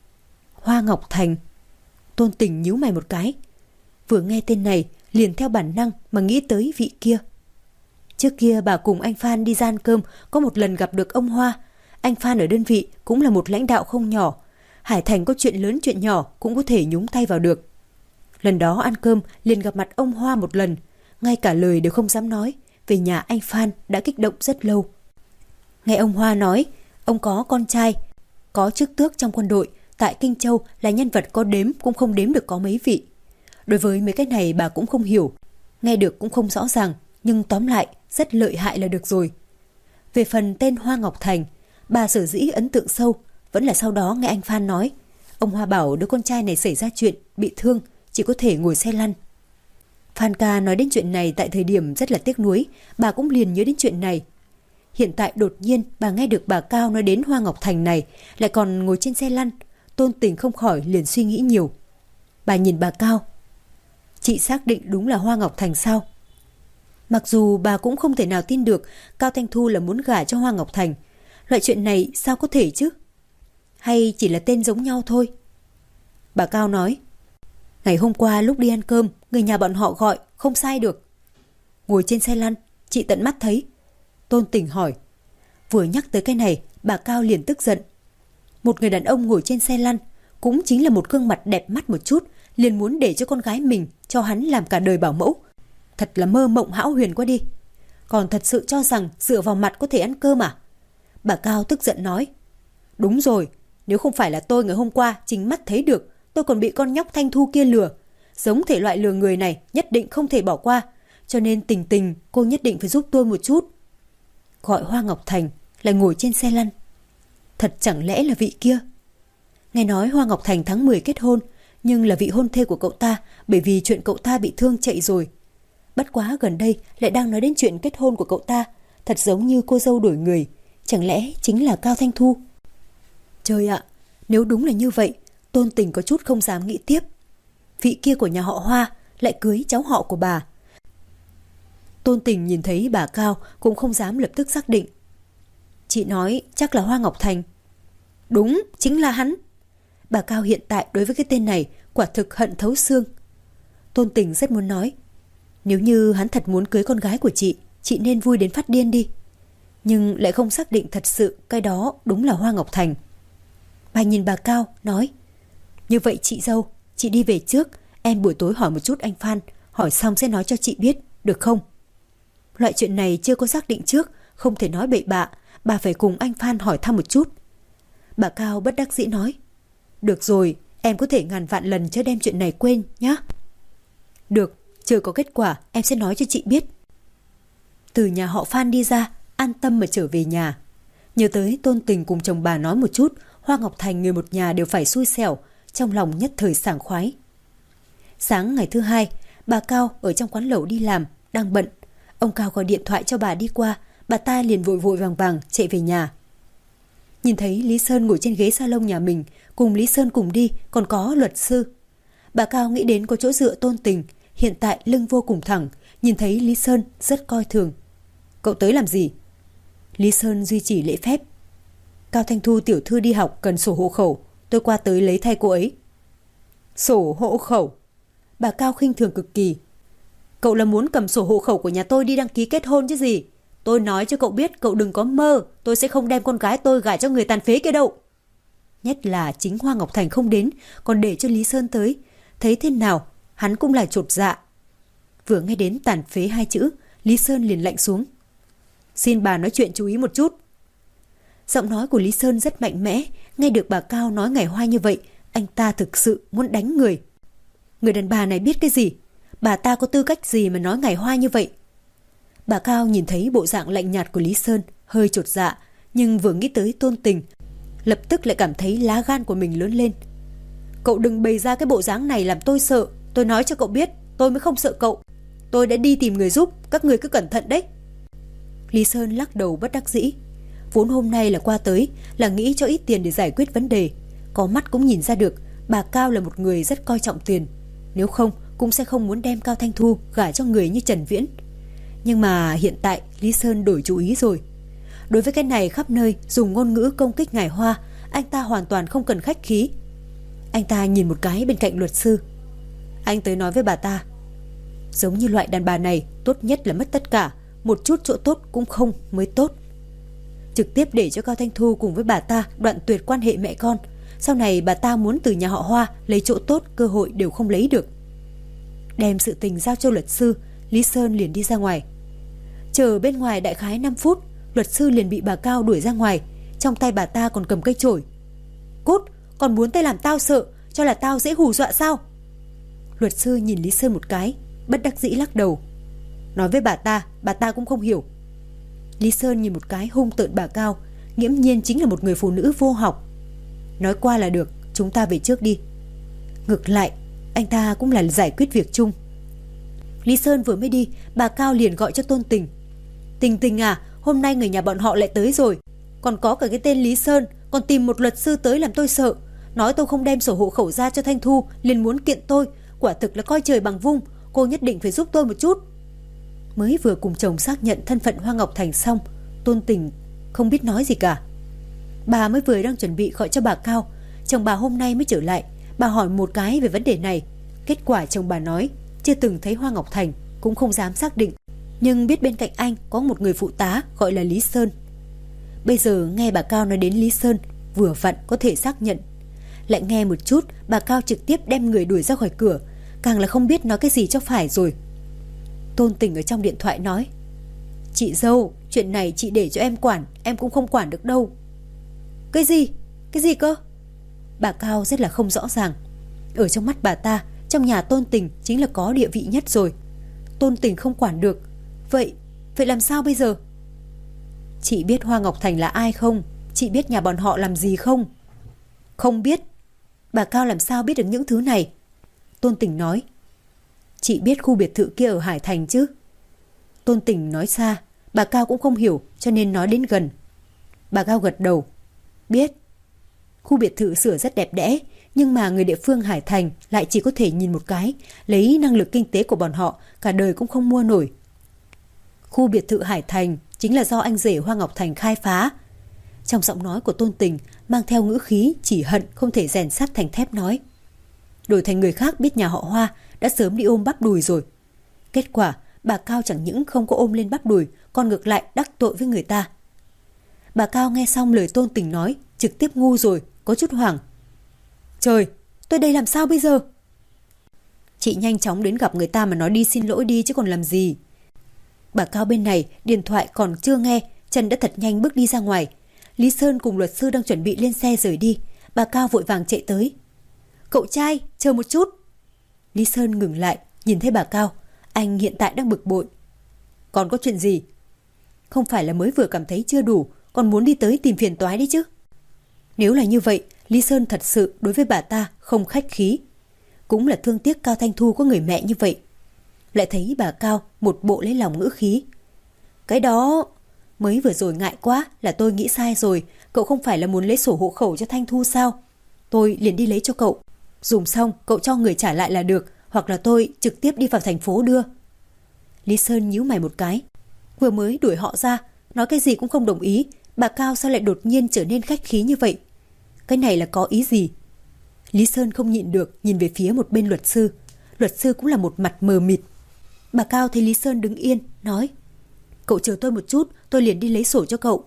Hoa Ngọc Thành. Tôn Tình nhíu mày một cái. Vừa nghe tên này, liền theo bản năng mà nghĩ tới vị kia. Trước kia bà cùng anh Phan đi ra ăn cơm, có một lần gặp được ông Hoa. Anh Phan ở đơn vị cũng là một lãnh đạo không nhỏ. Hải Thành có chuyện lớn chuyện nhỏ cũng có thể nhúng tay vào được. Lần đó ăn cơm liền gặp mặt ông Hoa một lần, ngay cả lời đều không dám nói. Về nhà anh Phan đã kích động rất lâu. Nghe ông Hoa nói, ông có con trai, có chức tước trong quân đội, tại Kinh Châu là nhân vật có đếm cũng không đếm được có mấy vị. Đối với mấy cái này bà cũng không hiểu, nghe được cũng không rõ ràng, nhưng tóm lại rất lợi hại là được rồi. Về phần tên Hoa Ngọc Thành, bà sở dĩ ấn tượng sâu, vẫn là sau đó nghe anh Phan nói, ông Hoa bảo đứa con trai này xảy ra chuyện, bị thương, chỉ có thể ngồi xe lăn. Phan ca nói đến chuyện này tại thời điểm rất là tiếc nuối, bà cũng liền nhớ đến chuyện này. Hiện tại đột nhiên bà nghe được bà Cao nói đến Hoa Ngọc Thành này, lại còn ngồi trên xe lăn, Tôn Tình không khỏi liền suy nghĩ nhiều. Bà nhìn bà Cao. Chị xác định đúng là Hoa Ngọc Thành sao? Mặc dù bà cũng không thể nào tin được Cao Thanh Thu là muốn gả cho Hoa Ngọc Thành. Loại chuyện này sao có thể chứ? Hay chỉ là tên giống nhau thôi? Bà Cao nói, ngày hôm qua lúc đi ăn cơm, người nhà bọn họ gọi, không sai được. Ngồi trên xe lăn, chị tận mắt thấy. Tôn Tình hỏi. Vừa nhắc tới cái này, bà Cao liền tức giận. Một người đàn ông ngồi trên xe lăn, cũng chính là một gương mặt đẹp mắt một chút, liền muốn để cho con gái mình cho hắn làm cả đời bảo mẫu. Thật là mơ mộng hão huyền quá đi. Còn thật sự cho rằng dựa vào mặt có thể ăn cơm à? Bà Cao tức giận nói. Đúng rồi, nếu không phải là tôi ngày hôm qua chính mắt thấy được, tôi còn bị con nhóc Thanh Thu kia lừa. Giống thể loại lừa người này nhất định không thể bỏ qua, cho nên Tình Tình cô nhất định phải giúp tôi một chút. Gọi Hoa Ngọc Thành lại ngồi trên xe lăn. Thật chẳng lẽ là vị kia? Nghe nói Hoa Ngọc Thành tháng mười kết hôn, nhưng là vị hôn thê của cậu ta, bởi vì chuyện cậu ta bị thương chạy rồi. Bất quá gần đây lại đang nói đến chuyện kết hôn của cậu ta, thật giống như cô dâu đổi người, chẳng lẽ chính là Cao Thanh Thu? Trời ạ, nếu đúng là như vậy, Tôn Tình có chút không dám nghĩ tiếp. Vị kia của nhà họ Hoa lại cưới cháu họ của bà. Tôn Tình nhìn thấy bà Cao cũng không dám lập tức xác định. Chị nói chắc là Hoa Ngọc Thành. Đúng, chính là hắn. Bà Cao hiện tại đối với cái tên này quả thực hận thấu xương. Tôn Tình rất muốn nói, nếu như hắn thật muốn cưới con gái của chị, chị nên vui đến phát điên đi. Nhưng lại không xác định thật sự cái đó đúng là Hoa Ngọc Thành. Bà nhìn bà Cao nói, như vậy chị dâu, chị đi về trước, em buổi tối hỏi một chút anh Phan, hỏi xong sẽ nói cho chị biết, được không? Loại chuyện này chưa có xác định trước, không thể nói bậy bạ, bà phải cùng anh Phan hỏi thăm một chút. Bà Cao bất đắc dĩ nói, được rồi, em có thể ngàn vạn lần chớ đem chuyện này quên nhé. Được, chờ có kết quả em sẽ nói cho chị biết. Từ nhà họ Phan đi ra, an tâm mà trở về nhà. Nhớ tới Tôn Tình cùng chồng bà nói một chút, Hoa Ngọc Thành người một nhà đều phải xui xẻo, trong lòng nhất thời sảng khoái. Sáng ngày thứ hai, bà Cao ở trong quán lẩu đi làm, đang bận. Ông Cao gọi điện thoại cho bà đi qua, bà ta liền vội vội vàng vàng chạy về nhà. Nhìn thấy Lý Sơn ngồi trên ghế salon nhà mình, cùng Lý Sơn cùng đi còn có luật sư. Bà Cao nghĩ đến có chỗ dựa Tôn Tình, hiện tại lưng vô cùng thẳng, nhìn thấy Lý Sơn rất coi thường. Cậu tới làm gì? Lý Sơn duy trì lễ phép. Cao Thanh Thu tiểu thư đi học cần sổ hộ khẩu, tôi qua tới lấy thay cô ấy. Sổ hộ khẩu? Bà Cao khinh thường cực kỳ. Cậu là muốn cầm sổ hộ khẩu của nhà tôi đi đăng ký kết hôn chứ gì? Tôi nói cho cậu biết, cậu đừng có mơ, tôi sẽ không đem con gái tôi gả cho người tàn phế kia đâu. Nhất là chính Hoa Ngọc Thành không đến, còn để cho Lý Sơn tới. Thấy thế nào, hắn cũng là chột dạ. Vừa nghe đến tàn phế hai chữ, Lý Sơn liền lạnh xuống. Xin bà nói chuyện chú ý một chút. Giọng nói của Lý Sơn rất mạnh mẽ, nghe được bà Cao nói ngày Hoa như vậy, anh ta thực sự muốn đánh người. Người đàn bà này biết cái gì? Bà ta có tư cách gì mà nói ngày Hoa như vậy? Bà Cao nhìn thấy bộ dạng lạnh nhạt của Lý Sơn, hơi chột dạ, nhưng vừa nghĩ tới Tôn Tình, lập tức lại cảm thấy lá gan của mình lớn lên. Cậu đừng bày ra cái bộ dáng này làm tôi sợ, tôi nói cho cậu biết, tôi mới không sợ cậu. Tôi đã đi tìm người giúp, các người cứ cẩn thận đấy. Lý Sơn lắc đầu bất đắc dĩ. Vốn hôm nay là qua tới, là nghĩ cho ít tiền để giải quyết vấn đề. Có mắt cũng nhìn ra được, bà Cao là một người rất coi trọng tiền. Nếu không, cũng sẽ không muốn đem Cao Thanh Thu gả cho người như Trần Viễn. Nhưng mà hiện tại Lý Sơn đổi chú ý rồi. Đối với cái này khắp nơi dùng ngôn ngữ công kích ngài Hoa, anh ta hoàn toàn không cần khách khí. Anh ta nhìn một cái bên cạnh luật sư. Anh tới nói với bà ta, giống như loại đàn bà này tốt nhất là mất tất cả, một chút chỗ tốt cũng không mới tốt. Trực tiếp để cho Cao Thanh Thu cùng với bà ta đoạn tuyệt quan hệ mẹ con. Sau này bà ta muốn từ nhà họ Hoa lấy chỗ tốt, cơ hội đều không lấy được. Đem sự tình giao cho luật sư, Lý Sơn liền đi ra ngoài. Chờ bên ngoài đại khái năm phút, luật sư liền bị bà Cao đuổi ra ngoài. Trong tay bà ta còn cầm cây chổi. Cút, còn muốn tay làm tao sợ, cho là tao dễ hù dọa sao? Luật sư nhìn Lý Sơn một cái, bất đắc dĩ lắc đầu. Nói với bà ta, bà ta cũng không hiểu. Lý Sơn nhìn một cái hung tợn bà Cao, nghiễm nhiên chính là một người phụ nữ vô học. Nói qua là được, chúng ta về trước đi. Ngược lại, anh ta cũng là giải quyết việc chung. Lý Sơn vừa mới đi, bà Cao liền gọi cho Tôn Tình. Tình Tình à, hôm nay người nhà bọn họ lại tới rồi. Còn có cả cái tên Lý Sơn, còn tìm một luật sư tới làm tôi sợ. Nói tôi không đem sổ hộ khẩu ra cho Thanh Thu, liền muốn kiện tôi. Quả thực là coi trời bằng vung, cô nhất định phải giúp tôi một chút. Mới vừa cùng chồng xác nhận thân phận Hoa Ngọc Thành xong, Tôn Tình không biết nói gì cả. Bà mới vừa đang chuẩn bị gọi cho bà Cao, chồng bà hôm nay mới trở lại. Bà hỏi một cái về vấn đề này. Kết quả chồng bà nói chưa từng thấy Hoa Ngọc Thành, cũng không dám xác định, nhưng biết bên cạnh anh có một người phụ tá gọi là Lý Sơn. Bây giờ nghe bà Cao nói đến Lý Sơn, vừa vặn có thể xác nhận. Lại nghe một chút, bà Cao trực tiếp đem người đuổi ra khỏi cửa, càng là không biết nói cái gì cho phải rồi. Tôn Tình ở trong điện thoại nói, chị dâu, chuyện này chị để cho em quản, em cũng không quản được đâu. Cái gì? Cái gì cơ? Bà Cao rất là không rõ ràng. Ở trong mắt bà ta, trong nhà Tôn Tình chính là có địa vị nhất rồi. Tôn Tình không quản được. Vậy, vậy làm sao bây giờ? Chị biết Hoa Ngọc Thành là ai không? Chị biết nhà bọn họ làm gì không? Không biết. bà Cao làm sao biết được những thứ này? Tôn Tình nói. Chị biết khu biệt thự kia ở Hải Thành chứ? Tôn Tình nói xa, bà Cao cũng không hiểu cho nên nói đến gần. Bà Cao gật đầu. Biết. Khu biệt thự sửa rất đẹp đẽ, nhưng mà người địa phương Hải Thành lại chỉ có thể nhìn một cái, lấy năng lực kinh tế của bọn họ cả đời cũng không mua nổi. Khu biệt thự Hải Thành chính là do anh rể Hoa Ngọc Thành khai phá. Trong giọng nói của Tôn Tình mang theo ngữ khí chỉ hận không thể rèn sắt thành thép nói. Đổi thành người khác biết nhà họ Hoa đã sớm đi ôm bắp đùi rồi. Kết quả bà Cao chẳng những không có ôm lên bắp đùi, còn ngược lại đắc tội với người ta. Bà Cao nghe xong lời Tôn Tình nói, trực tiếp ngu rồi, có chút hoảng. Trời, tôi đây làm sao bây giờ? Chị nhanh chóng đến gặp người ta mà nói đi xin lỗi đi chứ còn làm gì. Bà Cao bên này điện thoại còn chưa nghe, Trần đã thật nhanh bước đi ra ngoài. Lý Sơn cùng luật sư đang chuẩn bị lên xe rời đi. Bà Cao vội vàng chạy tới. Cậu trai, chờ một chút. Lý Sơn ngừng lại, nhìn thấy bà Cao. Anh hiện tại đang bực bội. Còn có chuyện gì? Không phải là mới vừa cảm thấy chưa đủ, còn muốn đi tới tìm phiền toái đấy chứ. Nếu là như vậy, Lý Sơn thật sự đối với bà ta không khách khí. Cũng là thương tiếc Cao Thanh Thu có người mẹ như vậy. Lại thấy bà Cao một bộ lấy lòng ngữ khí. Cái đó... Mới vừa rồi ngại quá là tôi nghĩ sai rồi. Cậu không phải là muốn lấy sổ hộ khẩu cho Thanh Thu sao? Tôi liền đi lấy cho cậu. Dùng xong cậu cho người trả lại là được. Hoặc là tôi trực tiếp đi vào thành phố đưa. Lý Sơn nhíu mày một cái. Vừa mới đuổi họ ra, nói cái gì cũng không đồng ý. Bà Cao sao lại đột nhiên trở nên khách khí như vậy? Cái này là có ý gì? Lý Sơn không nhịn được nhìn về phía một bên luật sư. Luật sư cũng là một mặt mờ mịt. Bà Cao thấy Lý Sơn đứng yên, nói. Cậu chờ tôi một chút, tôi liền đi lấy sổ cho cậu.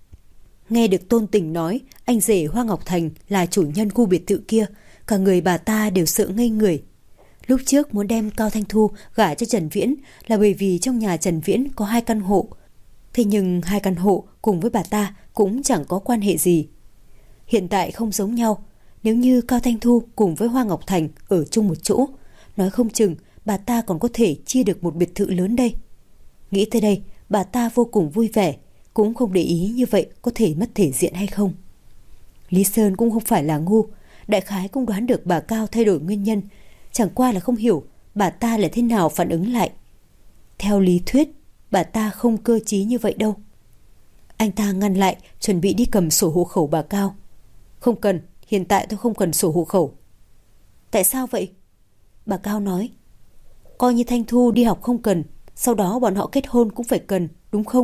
Nghe được Tôn Tình nói anh rể Hoa Ngọc Thành là chủ nhân khu biệt thự kia, cả người bà ta đều sợ ngây người. Lúc trước muốn đem Cao Thanh Thu gả cho Trần Viễn là bởi vì trong nhà Trần Viễn có hai căn hộ. Thế nhưng hai căn hộ cùng với bà ta cũng chẳng có quan hệ gì. Hiện tại không giống nhau. Nếu như Cao Thanh Thu cùng với Hoa Ngọc Thành ở chung một chỗ, nói không chừng bà ta còn có thể chia được một biệt thự lớn đây. Nghĩ tới đây, bà ta vô cùng vui vẻ, cũng không để ý như vậy có thể mất thể diện hay không. Lý Sơn cũng không phải là ngu, đại khái cũng đoán được bà Cao thay đổi nguyên nhân, chẳng qua là không hiểu bà ta là thế nào phản ứng lại. Theo lý thuyết, bà ta không cơ trí như vậy đâu. Anh ta ngăn lại, chuẩn bị đi cầm sổ hộ khẩu bà Cao. Không cần, hiện tại tôi không cần sổ hộ khẩu. Tại sao vậy? Bà Cao nói. Coi như Thanh Thu đi học không cần, sau đó bọn họ kết hôn cũng phải cần, đúng không?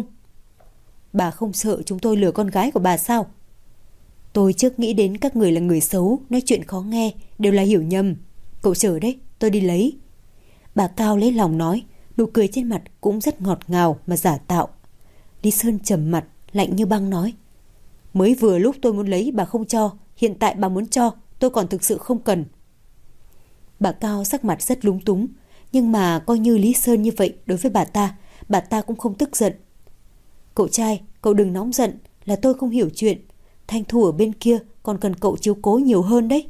Bà không sợ chúng tôi lừa con gái của bà sao? Tôi trước nghĩ đến các người là người xấu, nói chuyện khó nghe, đều là hiểu nhầm. Cậu chờ đấy, tôi đi lấy. Bà Cao lấy lòng nói, nụ cười trên mặt cũng rất ngọt ngào mà giả tạo. Lý Sơn trầm mặt, lạnh như băng nói. Mới vừa lúc tôi muốn lấy bà không cho, hiện tại bà muốn cho, tôi còn thực sự không cần. Bà Cao sắc mặt rất lúng túng, nhưng mà coi như Lý Sơn như vậy đối với bà ta, bà ta cũng không tức giận. Cậu trai, cậu đừng nóng giận, là tôi không hiểu chuyện. Thanh Thu ở bên kia còn cần cậu chiếu cố nhiều hơn đấy.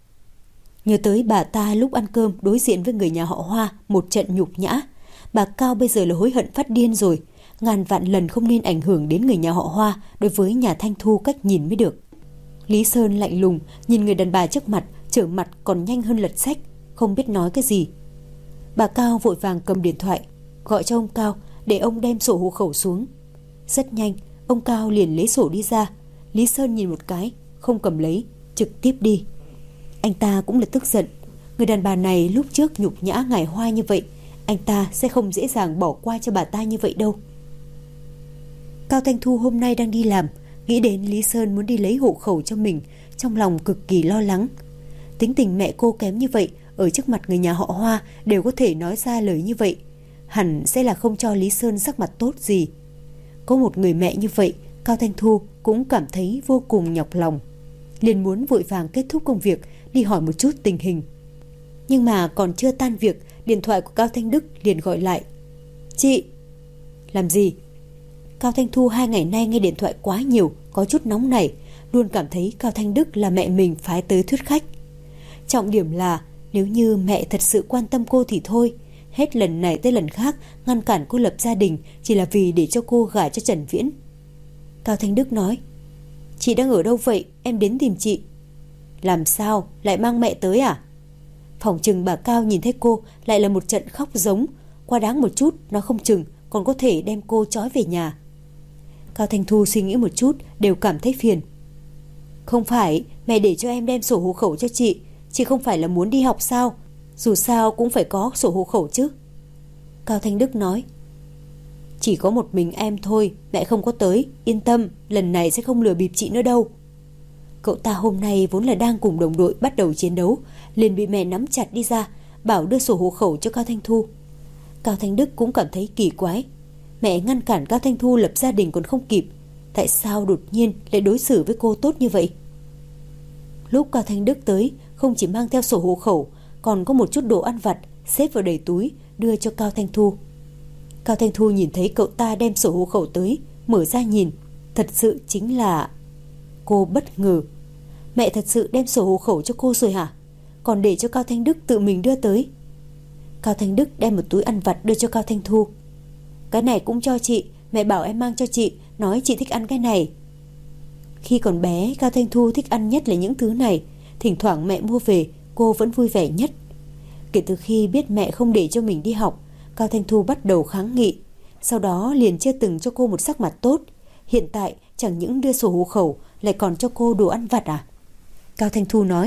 Nhớ tới bà ta lúc ăn cơm đối diện với người nhà họ Hoa một trận nhục nhã. Bà Cao bây giờ là hối hận phát điên rồi. Ngàn vạn lần không nên ảnh hưởng đến người nhà họ Hoa đối với nhà Thanh Thu cách nhìn mới được. Lý Sơn lạnh lùng nhìn người đàn bà trước mặt, trở mặt còn nhanh hơn lật sách, không biết nói cái gì. Bà Cao vội vàng cầm điện thoại, gọi cho ông Cao để ông đem sổ hộ khẩu xuống. Rất nhanh, ông Cao liền lấy sổ đi ra. Lý Sơn nhìn một cái, không cầm lấy, trực tiếp đi. Anh ta cũng là tức giận. Người đàn bà này lúc trước nhục nhã ngài Hoa như vậy, anh ta sẽ không dễ dàng bỏ qua cho bà ta như vậy đâu. Cao Thanh Thu hôm nay đang đi làm, nghĩ đến Lý Sơn muốn đi lấy hộ khẩu cho mình, trong lòng cực kỳ lo lắng. Tính tình mẹ cô kém như vậy, ở trước mặt người nhà họ Hoa đều có thể nói ra lời như vậy, hẳn sẽ là không cho Lý Sơn sắc mặt tốt gì. Có một người mẹ như vậy, Cao Thanh Thu cũng cảm thấy vô cùng nhọc lòng, liền muốn vội vàng kết thúc công việc, đi hỏi một chút tình hình. Nhưng mà còn chưa tan việc, điện thoại của Cao Thanh Đức liền gọi lại. Chị! Làm gì? Cao Thanh Thu hai ngày nay nghe điện thoại quá nhiều, có chút nóng nảy, luôn cảm thấy Cao Thanh Đức là mẹ mình phái tới thuyết khách. Trọng điểm là nếu như mẹ thật sự quan tâm cô thì thôi, hết lần này tới lần khác ngăn cản cô lập gia đình chỉ là vì để cho cô gả cho Trần Viễn. Cao Thanh Đức nói, chị đang ở đâu vậy? Em đến tìm chị. Làm sao, lại mang mẹ tới à? Phỏng chừng bà Cao nhìn thấy cô lại là một trận khóc giống. Quá đáng một chút, nó không chừng còn có thể đem cô trói về nhà. Cao Thanh Thu suy nghĩ một chút đều cảm thấy phiền. Không phải, mẹ để cho em đem sổ hộ khẩu cho chị. Chị không phải là muốn đi học sao? Dù sao cũng phải có sổ hộ khẩu chứ. Cao Thanh Đức nói. Chỉ có một mình em thôi, mẹ không có tới. Yên tâm, lần này sẽ không lừa bịp chị nữa đâu. Cậu ta hôm nay vốn là đang cùng đồng đội bắt đầu chiến đấu, liền bị mẹ nắm chặt đi ra, bảo đưa sổ hộ khẩu cho Cao Thanh Thu. Cao Thanh Đức cũng cảm thấy kỳ quái. Mẹ ngăn cản Cao Thanh Thu lập gia đình còn không kịp, tại sao đột nhiên lại đối xử với cô tốt như vậy? Lúc Cao Thanh Đức tới, không chỉ mang theo sổ hộ khẩu, còn có một chút đồ ăn vặt xếp vào đầy túi đưa cho Cao Thanh Thu. Cao Thanh Thu nhìn thấy cậu ta đem sổ hộ khẩu tới, mở ra nhìn, thật sự chính là... Cô bất ngờ. Mẹ thật sự đem sổ hộ khẩu cho cô rồi hả? Còn để cho Cao Thanh Đức tự mình đưa tới. Cao Thanh Đức đem một túi ăn vặt đưa cho Cao Thanh Thu. Cái này cũng cho chị, mẹ bảo em mang cho chị, nói chị thích ăn cái này. Khi còn bé, Cao Thanh Thu thích ăn nhất là những thứ này. Thỉnh thoảng mẹ mua về, cô vẫn vui vẻ nhất. Kể từ khi biết mẹ không để cho mình đi học, Cao Thanh Thu bắt đầu kháng nghị. Sau đó liền chưa từng cho cô một sắc mặt tốt. Hiện tại chẳng những đưa sổ hộ khẩu, lại còn cho cô đồ ăn vặt à? Cao Thanh Thu nói.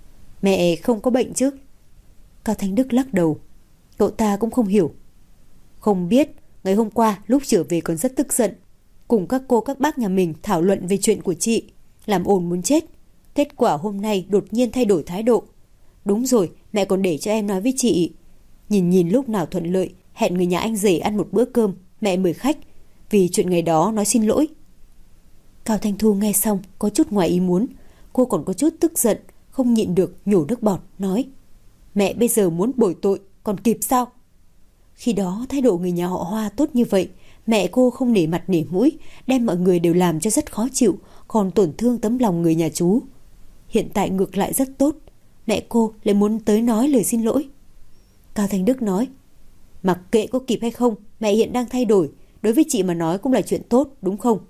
Mẹ không có bệnh chứ? Cao Thanh Đức lắc đầu. Cậu ta cũng không hiểu. Không biết, ngày hôm qua lúc trở về còn rất tức giận, cùng các cô các bác nhà mình thảo luận về chuyện của chị, làm ồn muốn chết. Kết quả hôm nay đột nhiên thay đổi thái độ. Đúng rồi, mẹ còn để cho em nói với chị. Nhìn nhìn lúc nào thuận lợi, hẹn người nhà anh rể ăn một bữa cơm, mẹ mời khách. Vì chuyện ngày đó nói xin lỗi. Cao Thanh Thu nghe xong có chút ngoài ý muốn. Cô còn có chút tức giận, không nhịn được nhổ nước bọt, nói. Mẹ bây giờ muốn bồi tội, còn kịp sao? Khi đó thái độ người nhà họ Hoa tốt như vậy, mẹ cô không nể mặt nể mũi, đem mọi người đều làm cho rất khó chịu, còn tổn thương tấm lòng người nhà chú. Hiện tại ngược lại rất tốt, mẹ cô lại muốn tới nói lời xin lỗi. Cao Thanh Đức nói. Mặc kệ có kịp hay không, mẹ hiện đang thay đổi, đối với chị mà nói cũng là chuyện tốt, đúng không?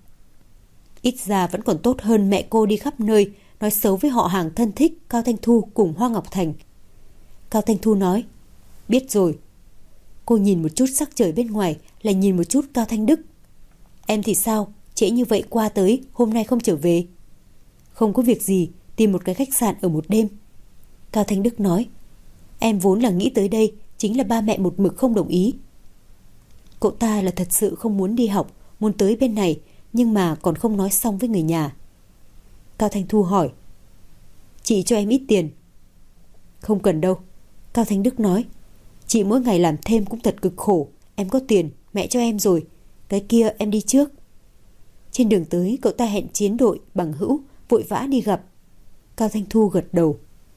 Ít ra vẫn còn tốt hơn mẹ cô đi khắp nơi nói xấu với họ hàng thân thích Cao Thanh Thu cùng Hoa Ngọc Thành. Cao Thanh Thu nói. Biết rồi. Cô nhìn một chút sắc trời bên ngoài, lại nhìn một chút Cao Thanh Đức. Em thì sao? Trễ như vậy qua tới, hôm nay không trở về? Không có việc gì, tìm một cái khách sạn ở một đêm. Cao Thanh Đức nói. Em vốn là nghĩ tới đây, chính là ba mẹ một mực không đồng ý. Cậu ta là thật sự không muốn đi học, muốn tới bên này, nhưng mà còn không nói xong với người nhà. Cao Thanh Thu hỏi. Chị cho em ít tiền. Không cần đâu. Cao Thanh Đức nói. Chị mỗi ngày làm thêm cũng thật cực khổ. Em có tiền, mẹ cho em rồi. Cái kia em đi trước. Trên đường tới, cậu ta hẹn chiến đội bằng hữu, vội vã đi gặp. Cao Thanh Thu gật đầu.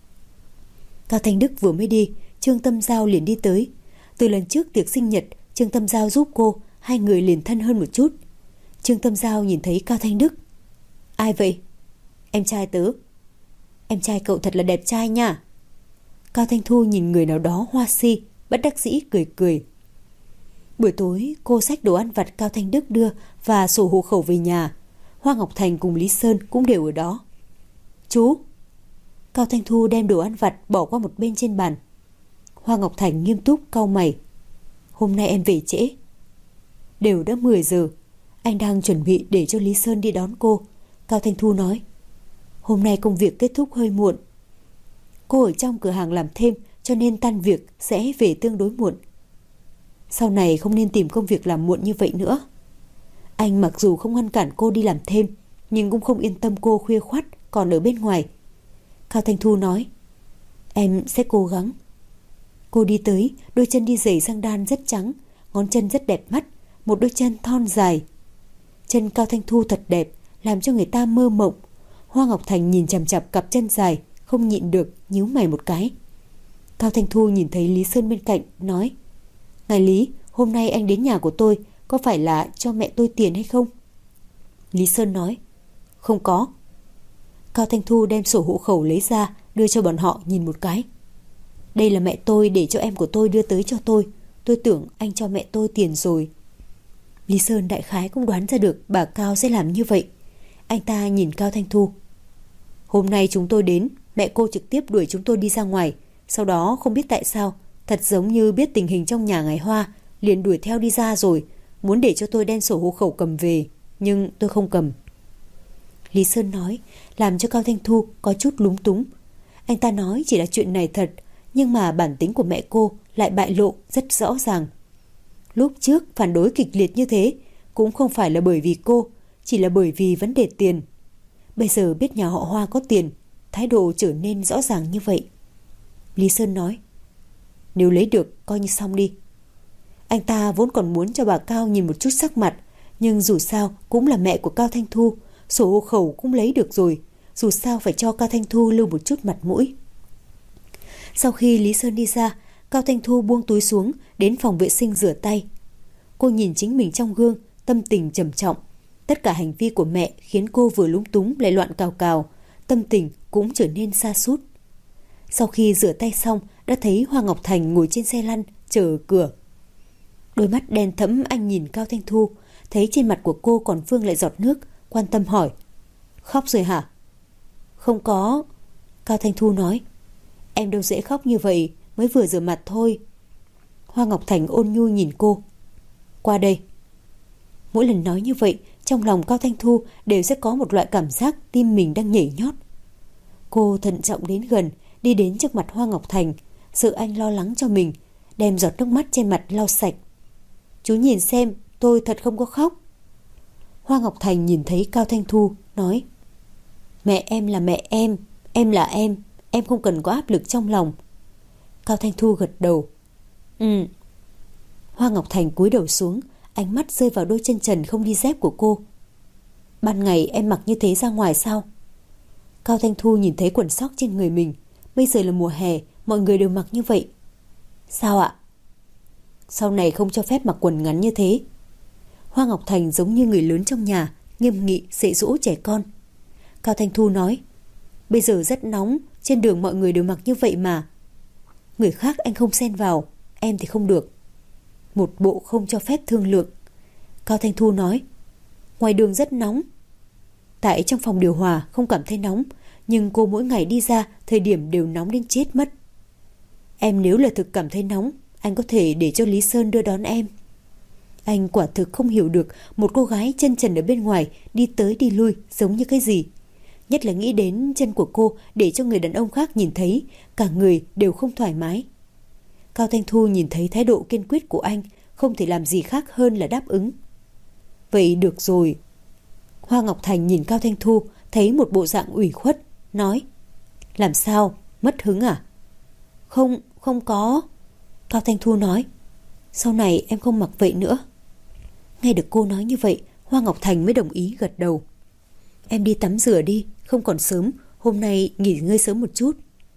Cao Thanh Đức vừa mới đi, Trương Tâm Giao liền đi tới. Từ lần trước tiệc sinh nhật, Trương Tâm Giao giúp cô, hai người liền thân hơn một chút. Trương Tâm Giao nhìn thấy Cao Thanh Đức. Ai vậy? Em trai tớ. Em trai cậu thật là đẹp trai nha. Cao Thanh Thu nhìn người nào đó hoa si, bất đắc dĩ cười cười. Buổi tối cô xách đồ ăn vặt Cao Thanh Đức đưa và sổ hộ khẩu về nhà. Hoa Ngọc Thành cùng Lý Sơn cũng đều ở đó. Chú. Cao Thanh Thu đem đồ ăn vặt bỏ qua một bên trên bàn. Hoa Ngọc Thành nghiêm túc cau mày. Hôm nay em về trễ. Đều đã mười giờ. Anh đang chuẩn bị để cho Lý Sơn đi đón cô. Cao Thanh Thu nói. Hôm nay công việc kết thúc hơi muộn. Cô ở trong cửa hàng làm thêm, cho nên tan việc sẽ về tương đối muộn. Sau này không nên tìm công việc làm muộn như vậy nữa. Anh mặc dù không ngăn cản cô đi làm thêm, nhưng cũng không yên tâm cô khuya khoắt còn ở bên ngoài. Cao Thanh Thu nói. Em sẽ cố gắng. Cô đi tới, đôi chân đi giày sang đan rất trắng, ngón chân rất đẹp mắt, một đôi chân thon dài. Chân Cao Thanh Thu thật đẹp, làm cho người ta mơ mộng. Hoa Ngọc Thành nhìn chằm chằm cặp chân dài, không nhịn được nhíu mày một cái. Cao Thanh Thu nhìn thấy Lý Sơn bên cạnh, nói. Ngài Lý, hôm nay anh đến nhà của tôi, có phải là cho mẹ tôi tiền hay không? Lý Sơn nói. Không có. Cao Thanh Thu đem sổ hộ khẩu lấy ra, đưa cho bọn họ nhìn một cái. Đây là mẹ tôi để cho em của tôi đưa tới cho tôi. Tôi tưởng anh cho mẹ tôi tiền rồi. Lý Sơn đại khái cũng đoán ra được bà Cao sẽ làm như vậy. Anh ta nhìn Cao Thanh Thu. Hôm nay chúng tôi đến Mẹ cô trực tiếp đuổi chúng tôi đi ra ngoài. Sau đó không biết tại sao, thật giống như biết tình hình trong nhà ngài Hoa, liền đuổi theo đi ra rồi, muốn để cho tôi đem sổ hộ khẩu cầm về, nhưng tôi không cầm. Lý Sơn nói, làm cho Cao Thanh Thu có chút lúng túng. Anh ta nói chỉ là chuyện này thật, nhưng mà bản tính của mẹ cô lại bại lộ rất rõ ràng. Lúc trước phản đối kịch liệt như thế cũng không phải là bởi vì cô, chỉ là bởi vì vấn đề tiền. Bây giờ biết nhà họ Hoa có tiền, thái độ trở nên rõ ràng như vậy. Lý Sơn nói, nếu lấy được coi như xong đi. Anh ta vốn còn muốn cho bà Cao nhìn một chút sắc mặt, nhưng dù sao cũng là mẹ của Cao Thanh Thu, sổ hộ khẩu cũng lấy được rồi, dù sao phải cho Cao Thanh Thu lưu một chút mặt mũi. Sau khi Lý Sơn đi ra, Cao Thanh Thu buông túi xuống, đến phòng vệ sinh rửa tay. Cô nhìn chính mình trong gương, tâm tình trầm trọng. Tất cả hành vi của mẹ khiến cô vừa lúng túng lại loạn cào cào, tâm tình cũng trở nên sa sút. Sau khi rửa tay xong, đã thấy Hoa Ngọc Thành ngồi trên xe lăn chờ ở cửa. Đôi mắt đen thẫm anh nhìn Cao Thanh Thu, thấy trên mặt của cô còn vương lại giọt nước, quan tâm hỏi, khóc rồi hả? Không có. Cao Thanh Thu nói, em đâu dễ khóc như vậy, mới vừa rửa mặt thôi. Hoa Ngọc Thành ôn nhu nhìn cô, qua đây. Mỗi lần nói như vậy, trong lòng Cao Thanh Thu đều sẽ có một loại cảm giác tim mình đang nhảy nhót. Cô thận trọng đến gần, đi đến trước mặt Hoa Ngọc Thành, sợ anh lo lắng cho mình, đem giọt nước mắt trên mặt lau sạch. Chú nhìn xem, tôi thật không có khóc. Hoa Ngọc Thành nhìn thấy Cao Thanh Thu, nói, mẹ em là mẹ em, em là em, em không cần có áp lực trong lòng. Cao Thanh Thu gật đầu, ừ. Hoa Ngọc Thành cúi đầu xuống, ánh mắt rơi vào đôi chân trần không đi dép của cô. Ban ngày em mặc như thế ra ngoài sao? Cao Thanh Thu nhìn thấy quần sóc trên người mình, bây giờ là mùa hè, mọi người đều mặc như vậy. Sao ạ? Sau này không cho phép mặc quần ngắn như thế. Hoa Ngọc Thành giống như người lớn trong nhà, nghiêm nghị dạy dỗ trẻ con. Cao Thanh Thu nói, bây giờ rất nóng, trên đường mọi người đều mặc như vậy mà. Người khác anh không xen vào, em thì không được. Một bộ không cho phép thương lượng. Cao Thanh Thu nói, ngoài đường rất nóng. Tại trong phòng điều hòa không cảm thấy nóng, nhưng cô mỗi ngày đi ra thời điểm đều nóng đến chết mất. Em nếu là thực cảm thấy nóng, anh có thể để cho Lý Sơn đưa đón em. Anh quả thực không hiểu được một cô gái chân trần ở bên ngoài đi tới đi lui giống như cái gì. Nhất là nghĩ đến chân của cô để cho người đàn ông khác nhìn thấy, cả người đều không thoải mái. Cao Thanh Thu nhìn thấy thái độ kiên quyết của anh, không thể làm gì khác hơn là đáp ứng. Vậy được rồi. Hoa Ngọc Thành nhìn Cao Thanh Thu, thấy một bộ dạng ủy khuất, nói, làm sao, mất hứng à? Không, không có. Cao Thanh Thu nói, sau này em không mặc vậy nữa. Nghe được cô nói như vậy, Hoa Ngọc Thành mới đồng ý gật đầu. Em đi tắm rửa đi, không còn sớm, hôm nay nghỉ ngơi sớm một chút.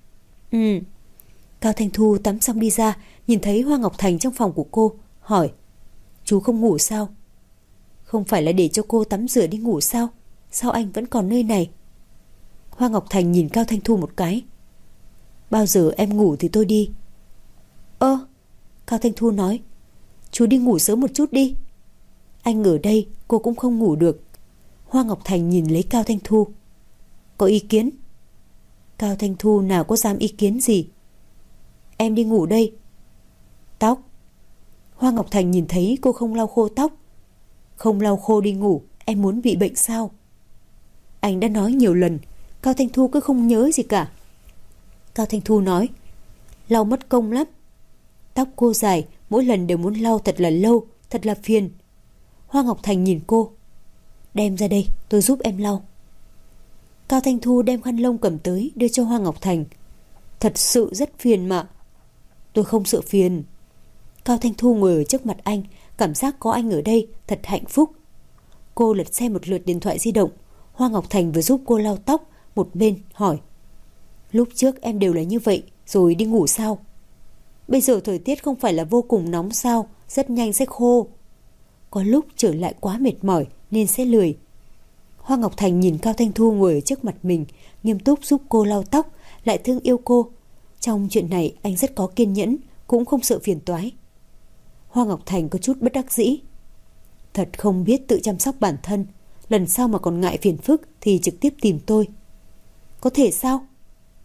Ừ. Cao Thanh Thu tắm xong đi ra, nhìn thấy Hoa Ngọc Thành trong phòng của cô, hỏi, chú không ngủ sao? Không phải là để cho cô tắm rửa đi ngủ sao? Sao anh vẫn còn nơi này? Hoa Ngọc Thành nhìn Cao Thanh Thu một cái. Bao giờ em ngủ thì tôi đi. Ơ, Cao Thanh Thu nói, chú đi ngủ sớm một chút đi. Anh ở đây cô cũng không ngủ được. Hoa Ngọc Thành nhìn lấy Cao Thanh Thu. Có ý kiến? Cao Thanh Thu nào có dám ý kiến gì. Em đi ngủ đây. Tóc. Hoa Ngọc Thành nhìn thấy cô không lau khô tóc. Không lau khô đi ngủ, em muốn bị bệnh sao? Anh đã nói nhiều lần, Cao Thanh Thu cứ không nhớ gì cả. Cao Thanh Thu nói, lau mất công lắm. Tóc cô dài, mỗi lần đều muốn lau thật là lâu, thật là phiền. Hoa Ngọc Thành nhìn cô, đem ra đây, tôi giúp em lau. Cao Thanh Thu đem khăn lông cầm tới đưa cho Hoa Ngọc Thành. Thật sự rất phiền mà. Tôi không sợ phiền. Cao Thanh Thu ngồi ở trước mặt anh, cảm giác có anh ở đây thật hạnh phúc. Cô lật xem một lượt điện thoại di động. Hoa Ngọc Thành vừa giúp cô lau tóc, một bên hỏi, lúc trước em đều là như vậy rồi đi ngủ sao? Bây giờ thời tiết không phải là vô cùng nóng sao, rất nhanh sẽ khô. Có lúc trở lại quá mệt mỏi nên sẽ lười. Hoa Ngọc Thành nhìn Cao Thanh Thu ngồi ở trước mặt mình, nghiêm túc giúp cô lau tóc, lại thương yêu cô. Trong chuyện này anh rất có kiên nhẫn, cũng không sợ phiền toái. Hoa Ngọc Thành có chút bất đắc dĩ. Thật không biết tự chăm sóc bản thân, lần sau mà còn ngại phiền phức thì trực tiếp tìm tôi. Có thể sao?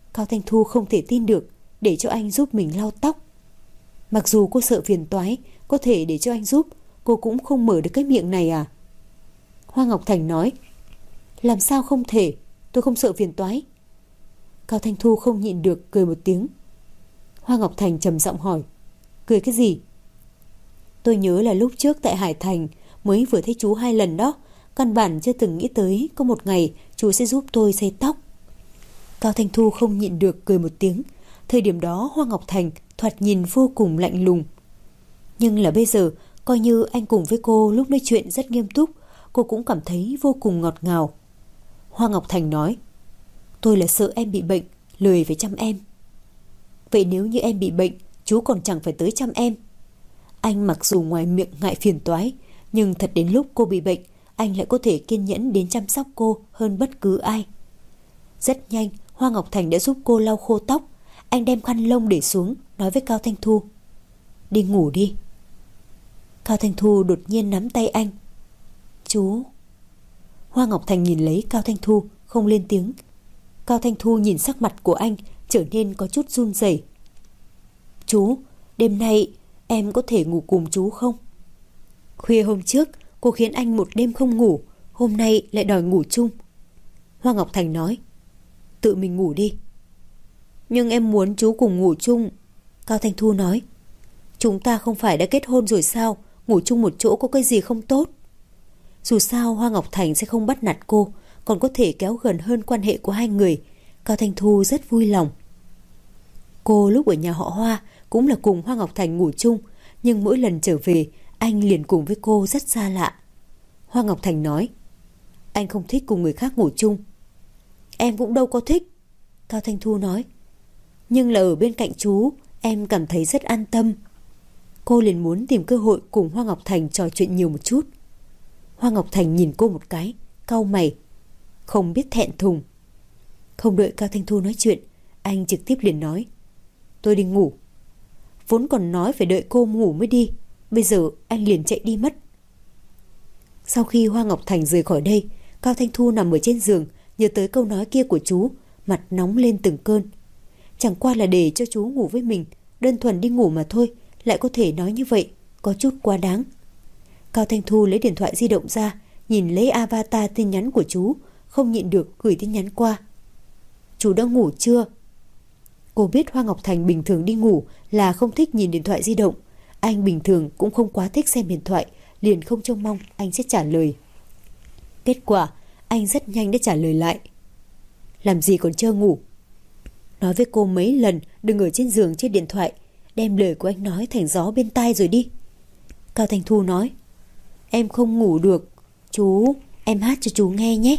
Cao Thanh Thu không thể tin được để cho anh giúp mình lau tóc. Mặc dù cô sợ phiền toái, có thể để cho anh giúp, cô cũng không mở được cái miệng này à? Hoa Ngọc Thành nói, làm sao không thể, tôi không sợ phiền toái. Cao Thanh Thu không nhịn được cười một tiếng. Hoa Ngọc Thành trầm giọng hỏi, cười cái gì? Tôi nhớ là lúc trước tại Hải Thành mới vừa thấy chú hai lần đó, căn bản chưa từng nghĩ tới có một ngày chú sẽ giúp tôi xây tóc. Cao Thanh Thu không nhịn được cười một tiếng. Thời điểm đó Hoa Ngọc Thành thoạt nhìn vô cùng lạnh lùng. Nhưng là bây giờ, coi như anh cùng với cô lúc nói chuyện rất nghiêm túc, cô cũng cảm thấy vô cùng ngọt ngào. Hoa Ngọc Thành nói, tôi là sợ em bị bệnh, lười phải chăm em. Vậy nếu như em bị bệnh, chú còn chẳng phải tới chăm em. Anh mặc dù ngoài miệng ngại phiền toái, nhưng thật đến lúc cô bị bệnh, anh lại có thể kiên nhẫn đến chăm sóc cô hơn bất cứ ai. Rất nhanh, Hoa Ngọc Thành đã giúp cô lau khô tóc. Anh đem khăn lông để xuống, nói với Cao Thanh Thu, đi ngủ đi. Cao Thanh Thu đột nhiên nắm tay anh. Chú. Hoa Ngọc Thành nhìn lấy Cao Thanh Thu, không lên tiếng. Cao Thanh Thu nhìn sắc mặt của anh trở nên có chút run rẩy. Chú, đêm nay em có thể ngủ cùng chú không? Khuya hôm trước cô khiến anh một đêm không ngủ, hôm nay lại đòi ngủ chung. Hoa Ngọc Thành nói, tự mình ngủ đi. Nhưng em muốn chú cùng ngủ chung. Cao Thanh Thu nói, chúng ta không phải đã kết hôn rồi sao, ngủ chung một chỗ có cái gì không tốt. Dù sao Hoa Ngọc Thành sẽ không bắt nạt cô, còn có thể kéo gần hơn quan hệ của hai người. Cao Thanh Thu rất vui lòng. Cô lúc ở nhà họ Hoa cũng là cùng Hoa Ngọc Thành ngủ chung, nhưng mỗi lần trở về anh liền cùng với cô rất xa lạ. Hoa Ngọc Thành nói, anh không thích cùng người khác ngủ chung. Em cũng đâu có thích. Cao Thanh Thu nói, nhưng là ở bên cạnh chú em cảm thấy rất an tâm. Cô liền muốn tìm cơ hội cùng Hoa Ngọc Thành trò chuyện nhiều một chút. Hoa Ngọc Thành nhìn cô một cái, cau mày, không biết thẹn thùng. Không đợi Cao Thanh Thu nói chuyện, anh trực tiếp liền nói, tôi đi ngủ. Vốn còn nói phải đợi cô ngủ mới đi, bây giờ anh liền chạy đi mất. Sau khi Hoa Ngọc Thành rời khỏi đây, Cao Thanh Thu nằm ở trên giường, nhớ tới câu nói kia của chú, mặt nóng lên từng cơn. Chẳng qua là để cho chú ngủ với mình, đơn thuần đi ngủ mà thôi, lại có thể nói như vậy, có chút quá đáng. Cao Thanh Thu lấy điện thoại di động ra, nhìn lấy avatar tin nhắn của chú, không nhịn được gửi tin nhắn qua. Chú đã ngủ chưa? Cô biết Hoa Ngọc Thành bình thường đi ngủ là không thích nhìn điện thoại di động. Anh bình thường cũng không quá thích xem điện thoại, liền không trông mong anh sẽ trả lời. Kết quả, anh rất nhanh đã trả lời lại. Làm gì còn chưa ngủ? Nói với cô mấy lần đừng ở trên giường trên điện thoại, đem lời của anh nói thành gió bên tai rồi đi. Cao Thanh Thu nói, em không ngủ được. Chú, em hát cho chú nghe nhé.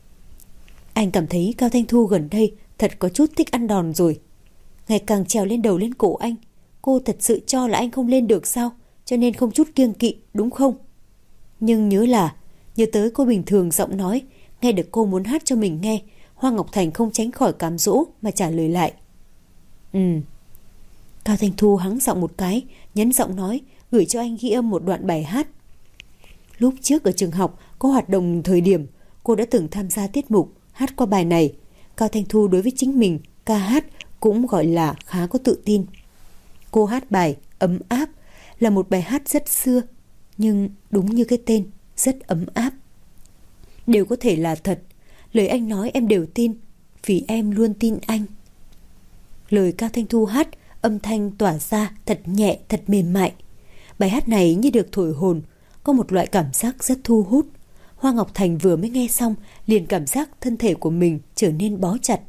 Anh cảm thấy Cao Thanh Thu gần đây thật có chút thích ăn đòn rồi. Ngày càng trèo lên đầu lên cổ anh. Cô thật sự cho là anh không lên được sao, cho nên không chút kiêng kỵ, đúng không? Nhưng nhớ là, nhớ tới cô bình thường giọng nói, nghe được cô muốn hát cho mình nghe, Hoa Ngọc Thành không tránh khỏi cám dỗ mà trả lời lại. Ừ. Cao Thanh Thu hắng giọng một cái, nhấn giọng nói, gửi cho anh ghi âm một đoạn bài hát. Lúc trước ở trường học có hoạt động thời điểm, cô đã từng tham gia tiết mục hát qua bài này. Cao Thanh Thu đối với chính mình ca hát cũng gọi là khá có tự tin. Cô hát bài Ấm Áp, là một bài hát rất xưa, nhưng đúng như cái tên, rất ấm áp. Đều có thể là thật, lời anh nói em đều tin, vì em luôn tin anh. Lời Cao Thanh Thu hát, âm thanh tỏa ra thật nhẹ, thật mềm mại. Bài hát này như được thổi hồn, có một loại cảm giác rất thu hút. Hoa Ngọc Thành vừa mới nghe xong, liền cảm giác thân thể của mình trở nên bó chặt.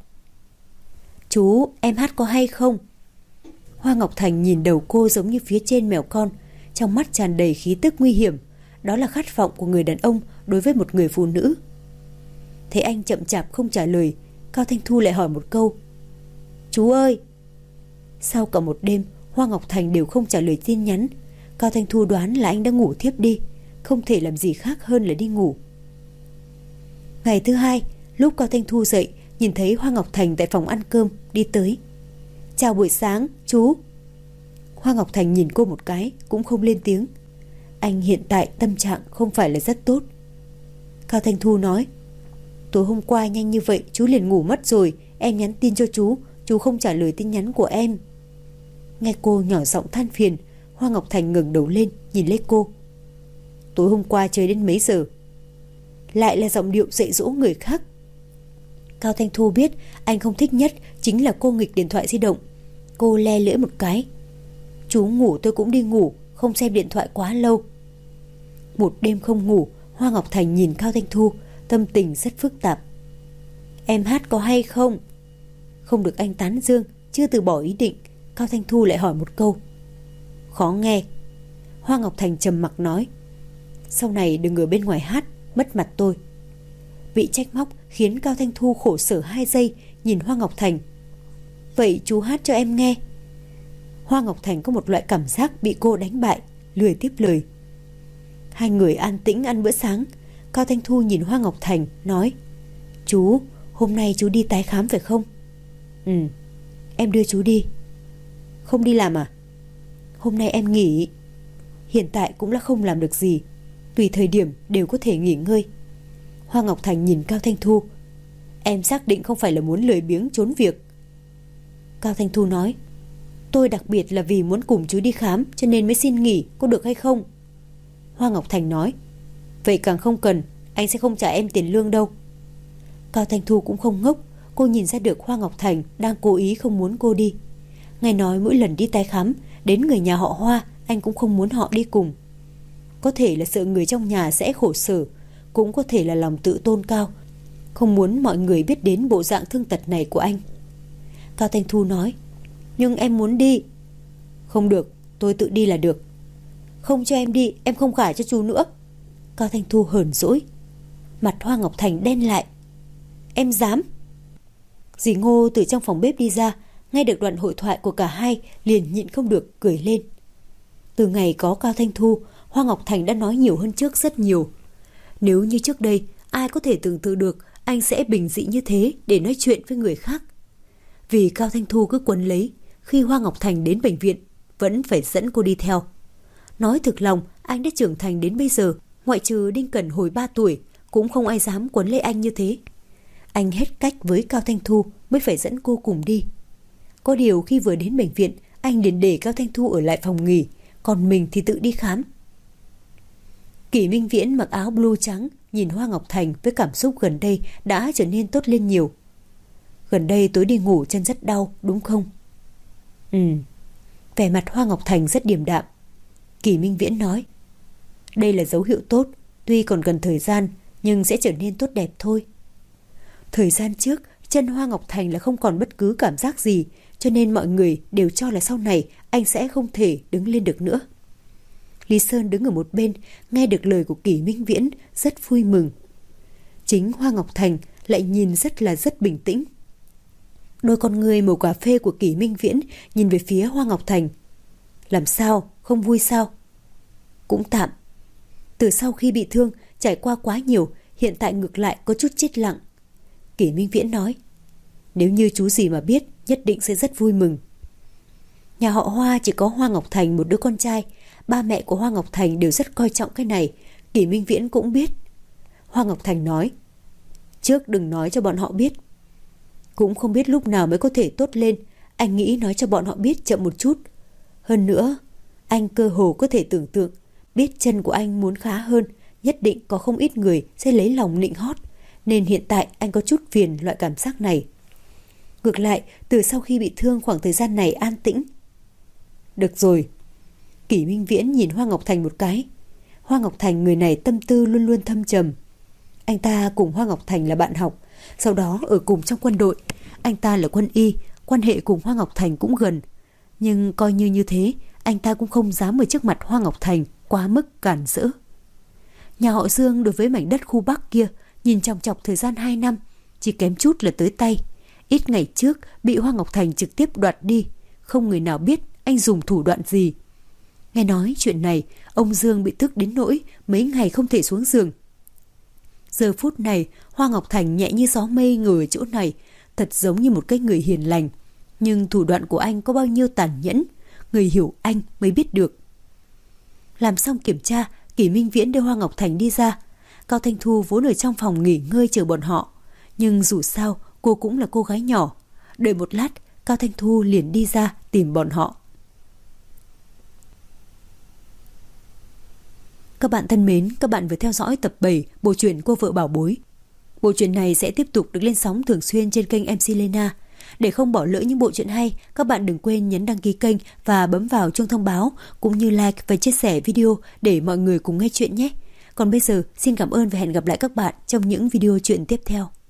Chú, em hát có hay không? Hoa Ngọc Thành nhìn đầu cô giống như phía trên mèo con, trong mắt tràn đầy khí tức nguy hiểm. Đó là khát vọng của người đàn ông đối với một người phụ nữ. Thấy anh chậm chạp không trả lời, Cao Thanh Thu lại hỏi một câu. Chú ơi! Sau cả một đêm, Hoa Ngọc Thành đều không trả lời tin nhắn. Cao Thanh Thu đoán là anh đã ngủ thiếp đi, không thể làm gì khác hơn là đi ngủ. Ngày thứ hai, lúc Cao Thanh Thu dậy, nhìn thấy Hoa Ngọc Thành tại phòng ăn cơm, đi tới. Chào buổi sáng, chú. Hoa Ngọc Thành nhìn cô một cái, cũng không lên tiếng. Anh hiện tại tâm trạng không phải là rất tốt. Cao Thanh Thu nói, tối hôm qua nhanh như vậy chú liền ngủ mất rồi, em nhắn tin cho chú, chú không trả lời tin nhắn của em. Nghe cô nhỏ giọng than phiền, Hoa Ngọc Thành ngẩng đầu lên nhìn lấy cô. Tối hôm qua chơi đến mấy giờ? Lại là giọng điệu dạy dỗ người khác. Cao Thanh Thu biết anh không thích nhất chính là cô nghịch điện thoại di động. Cô le lưỡi một cái. Chú ngủ tôi cũng đi ngủ, không xem điện thoại quá lâu. Một đêm không ngủ, Hoa Ngọc Thành nhìn Cao Thanh Thu, tâm tình rất phức tạp. Em hát có hay không? Không được anh tán dương, chưa từ bỏ ý định, Cao Thanh Thu lại hỏi một câu. Khó nghe. Hoa Ngọc Thành trầm mặc nói. Sau này đừng ở bên ngoài hát, mất mặt tôi. Bị trách móc khiến Cao Thanh Thu khổ sở hai giây, nhìn Hoa Ngọc Thành. Vậy chú hát cho em nghe. Hoa Ngọc Thành có một loại cảm giác bị cô đánh bại, lười tiếp lời. Hai người an tĩnh ăn bữa sáng. Cao Thanh Thu nhìn Hoa Ngọc Thành nói. Chú, hôm nay chú đi tái khám phải không? Ừ, em đưa chú đi. Không đi làm à? Hôm nay em nghỉ. Hiện tại cũng là không làm được gì, tùy thời điểm đều có thể nghỉ ngơi. Hoa Ngọc Thành nhìn Cao Thanh Thu. Em xác định không phải là muốn lười biếng trốn việc? Cao Thanh Thu nói. Tôi đặc biệt là vì muốn cùng chú đi khám cho nên mới xin nghỉ, có được hay không? Hoa Ngọc Thành nói. Vậy càng không cần, anh sẽ không trả em tiền lương đâu. Cao Thanh Thu cũng không ngốc, cô nhìn ra được Hoa Ngọc Thành đang cố ý không muốn cô đi. Nghe nói mỗi lần đi tái khám, đến người nhà họ Hoa, anh cũng không muốn họ đi cùng. Có thể là sợ người trong nhà sẽ khổ sở, cũng có thể là lòng tự tôn cao, không muốn mọi người biết đến bộ dạng thương tật này của anh. Cao Thanh Thu nói. Nhưng em muốn đi. Không được, tôi tự đi là được. Không cho em đi, em không gả cho chú nữa. Cao Thanh Thu hờn dỗi. Mặt Hoa Ngọc Thành đen lại. Em dám? Dì Ngô từ trong phòng bếp đi ra, nghe được đoạn hội thoại của cả hai liền nhịn không được cười lên. Từ ngày có Cao Thanh Thu, Hoa Ngọc Thành đã nói nhiều hơn trước rất nhiều. Nếu như trước đây, ai có thể tưởng tượng được anh sẽ bình dị như thế để nói chuyện với người khác. Vì Cao Thanh Thu cứ quấn lấy, khi Hoa Ngọc Thành đến bệnh viện vẫn phải dẫn cô đi theo. Nói thực lòng, anh đã trưởng thành đến bây giờ, ngoại trừ Đinh Cẩn hồi ba tuổi, cũng không ai dám quấn lấy anh như thế. Anh hết cách với Cao Thanh Thu mới phải dẫn cô cùng đi. Có điều khi vừa đến bệnh viện, anh liền để Cao Thanh Thu ở lại phòng nghỉ, còn mình thì tự đi khám. Kỷ Minh Viễn mặc áo blue trắng, nhìn Hoa Ngọc Thành với cảm xúc gần đây đã trở nên tốt lên nhiều. Gần đây tối đi ngủ chân rất đau, đúng không? Ừ. Vẻ mặt Hoa Ngọc Thành rất điềm đạm. Kỷ Minh Viễn nói. Đây là dấu hiệu tốt, tuy còn cần thời gian, nhưng sẽ trở nên tốt đẹp thôi. Thời gian trước, chân Hoa Ngọc Thành là không còn bất cứ cảm giác gì, cho nên mọi người đều cho là sau này anh sẽ không thể đứng lên được nữa. Lý Sơn đứng ở một bên, nghe được lời của Kỷ Minh Viễn, rất vui mừng. Chính Hoa Ngọc Thành lại nhìn rất là rất bình tĩnh. Đôi con người màu cà phê của Kỷ Minh Viễn nhìn về phía Hoa Ngọc Thành. Làm sao, không vui sao? Cũng tạm. Từ sau khi bị thương, trải qua quá nhiều, hiện tại ngược lại có chút chết lặng. Kỷ Minh Viễn nói. Nếu như chú gì mà biết, nhất định sẽ rất vui mừng. Nhà họ Hoa chỉ có Hoa Ngọc Thành một đứa con trai. Ba mẹ của Hoa Ngọc Thành đều rất coi trọng cái này. Kỷ Minh Viễn cũng biết. Hoa Ngọc Thành nói. Trước đừng nói cho bọn họ biết. Cũng không biết lúc nào mới có thể tốt lên. Anh nghĩ nói cho bọn họ biết chậm một chút. Hơn nữa, anh cơ hồ có thể tưởng tượng, biết chân của anh muốn khá hơn, nhất định có không ít người sẽ lấy lòng nịnh hót. Nên hiện tại anh có chút phiền loại cảm giác này. Ngược lại, từ sau khi bị thương khoảng thời gian này an tĩnh. Được rồi. Kỷ Minh Viễn nhìn Hoa Ngọc Thành một cái. Hoa Ngọc Thành người này tâm tư luôn luôn thâm trầm. Anh ta cùng Hoa Ngọc Thành là bạn học, sau đó ở cùng trong quân đội. Anh ta là quân y, quan hệ cùng Hoa Ngọc Thành cũng gần. Nhưng coi như như thế, anh ta cũng không dám ở trước mặt Hoa Ngọc Thành quá mức cản rỡ. Nhà họ Dương đối với mảnh đất khu Bắc kia, nhìn chòng chọc thời gian hai năm, chỉ kém chút là tới tay. Ít ngày trước bị Hoa Ngọc Thành trực tiếp đoạt đi, không người nào biết anh dùng thủ đoạn gì. Nghe nói chuyện này, ông Dương bị tức đến nỗi mấy ngày không thể xuống giường. Giờ phút này, Hoa Ngọc Thành nhẹ như gió mây ngồi ở chỗ này, thật giống như một cái người hiền lành. Nhưng thủ đoạn của anh có bao nhiêu tàn nhẫn, người hiểu anh mới biết được. Làm xong kiểm tra, Kỷ Minh Viễn đưa Hoa Ngọc Thành đi ra. Cao Thanh Thu vốn ở trong phòng nghỉ ngơi chờ bọn họ. Nhưng dù sao, cô cũng là cô gái nhỏ. Đợi một lát, Cao Thanh Thu liền đi ra tìm bọn họ. Các bạn thân mến, các bạn vừa theo dõi tập bảy bộ truyện Cô vợ bảo bối. Bộ truyện này sẽ tiếp tục được lên sóng thường xuyên trên kênh em xê Lena. Để không bỏ lỡ những bộ truyện hay, các bạn đừng quên nhấn đăng ký kênh và bấm vào chuông thông báo, cũng như like và chia sẻ video để mọi người cùng nghe chuyện nhé. Còn bây giờ, xin cảm ơn và hẹn gặp lại các bạn trong những video truyện tiếp theo.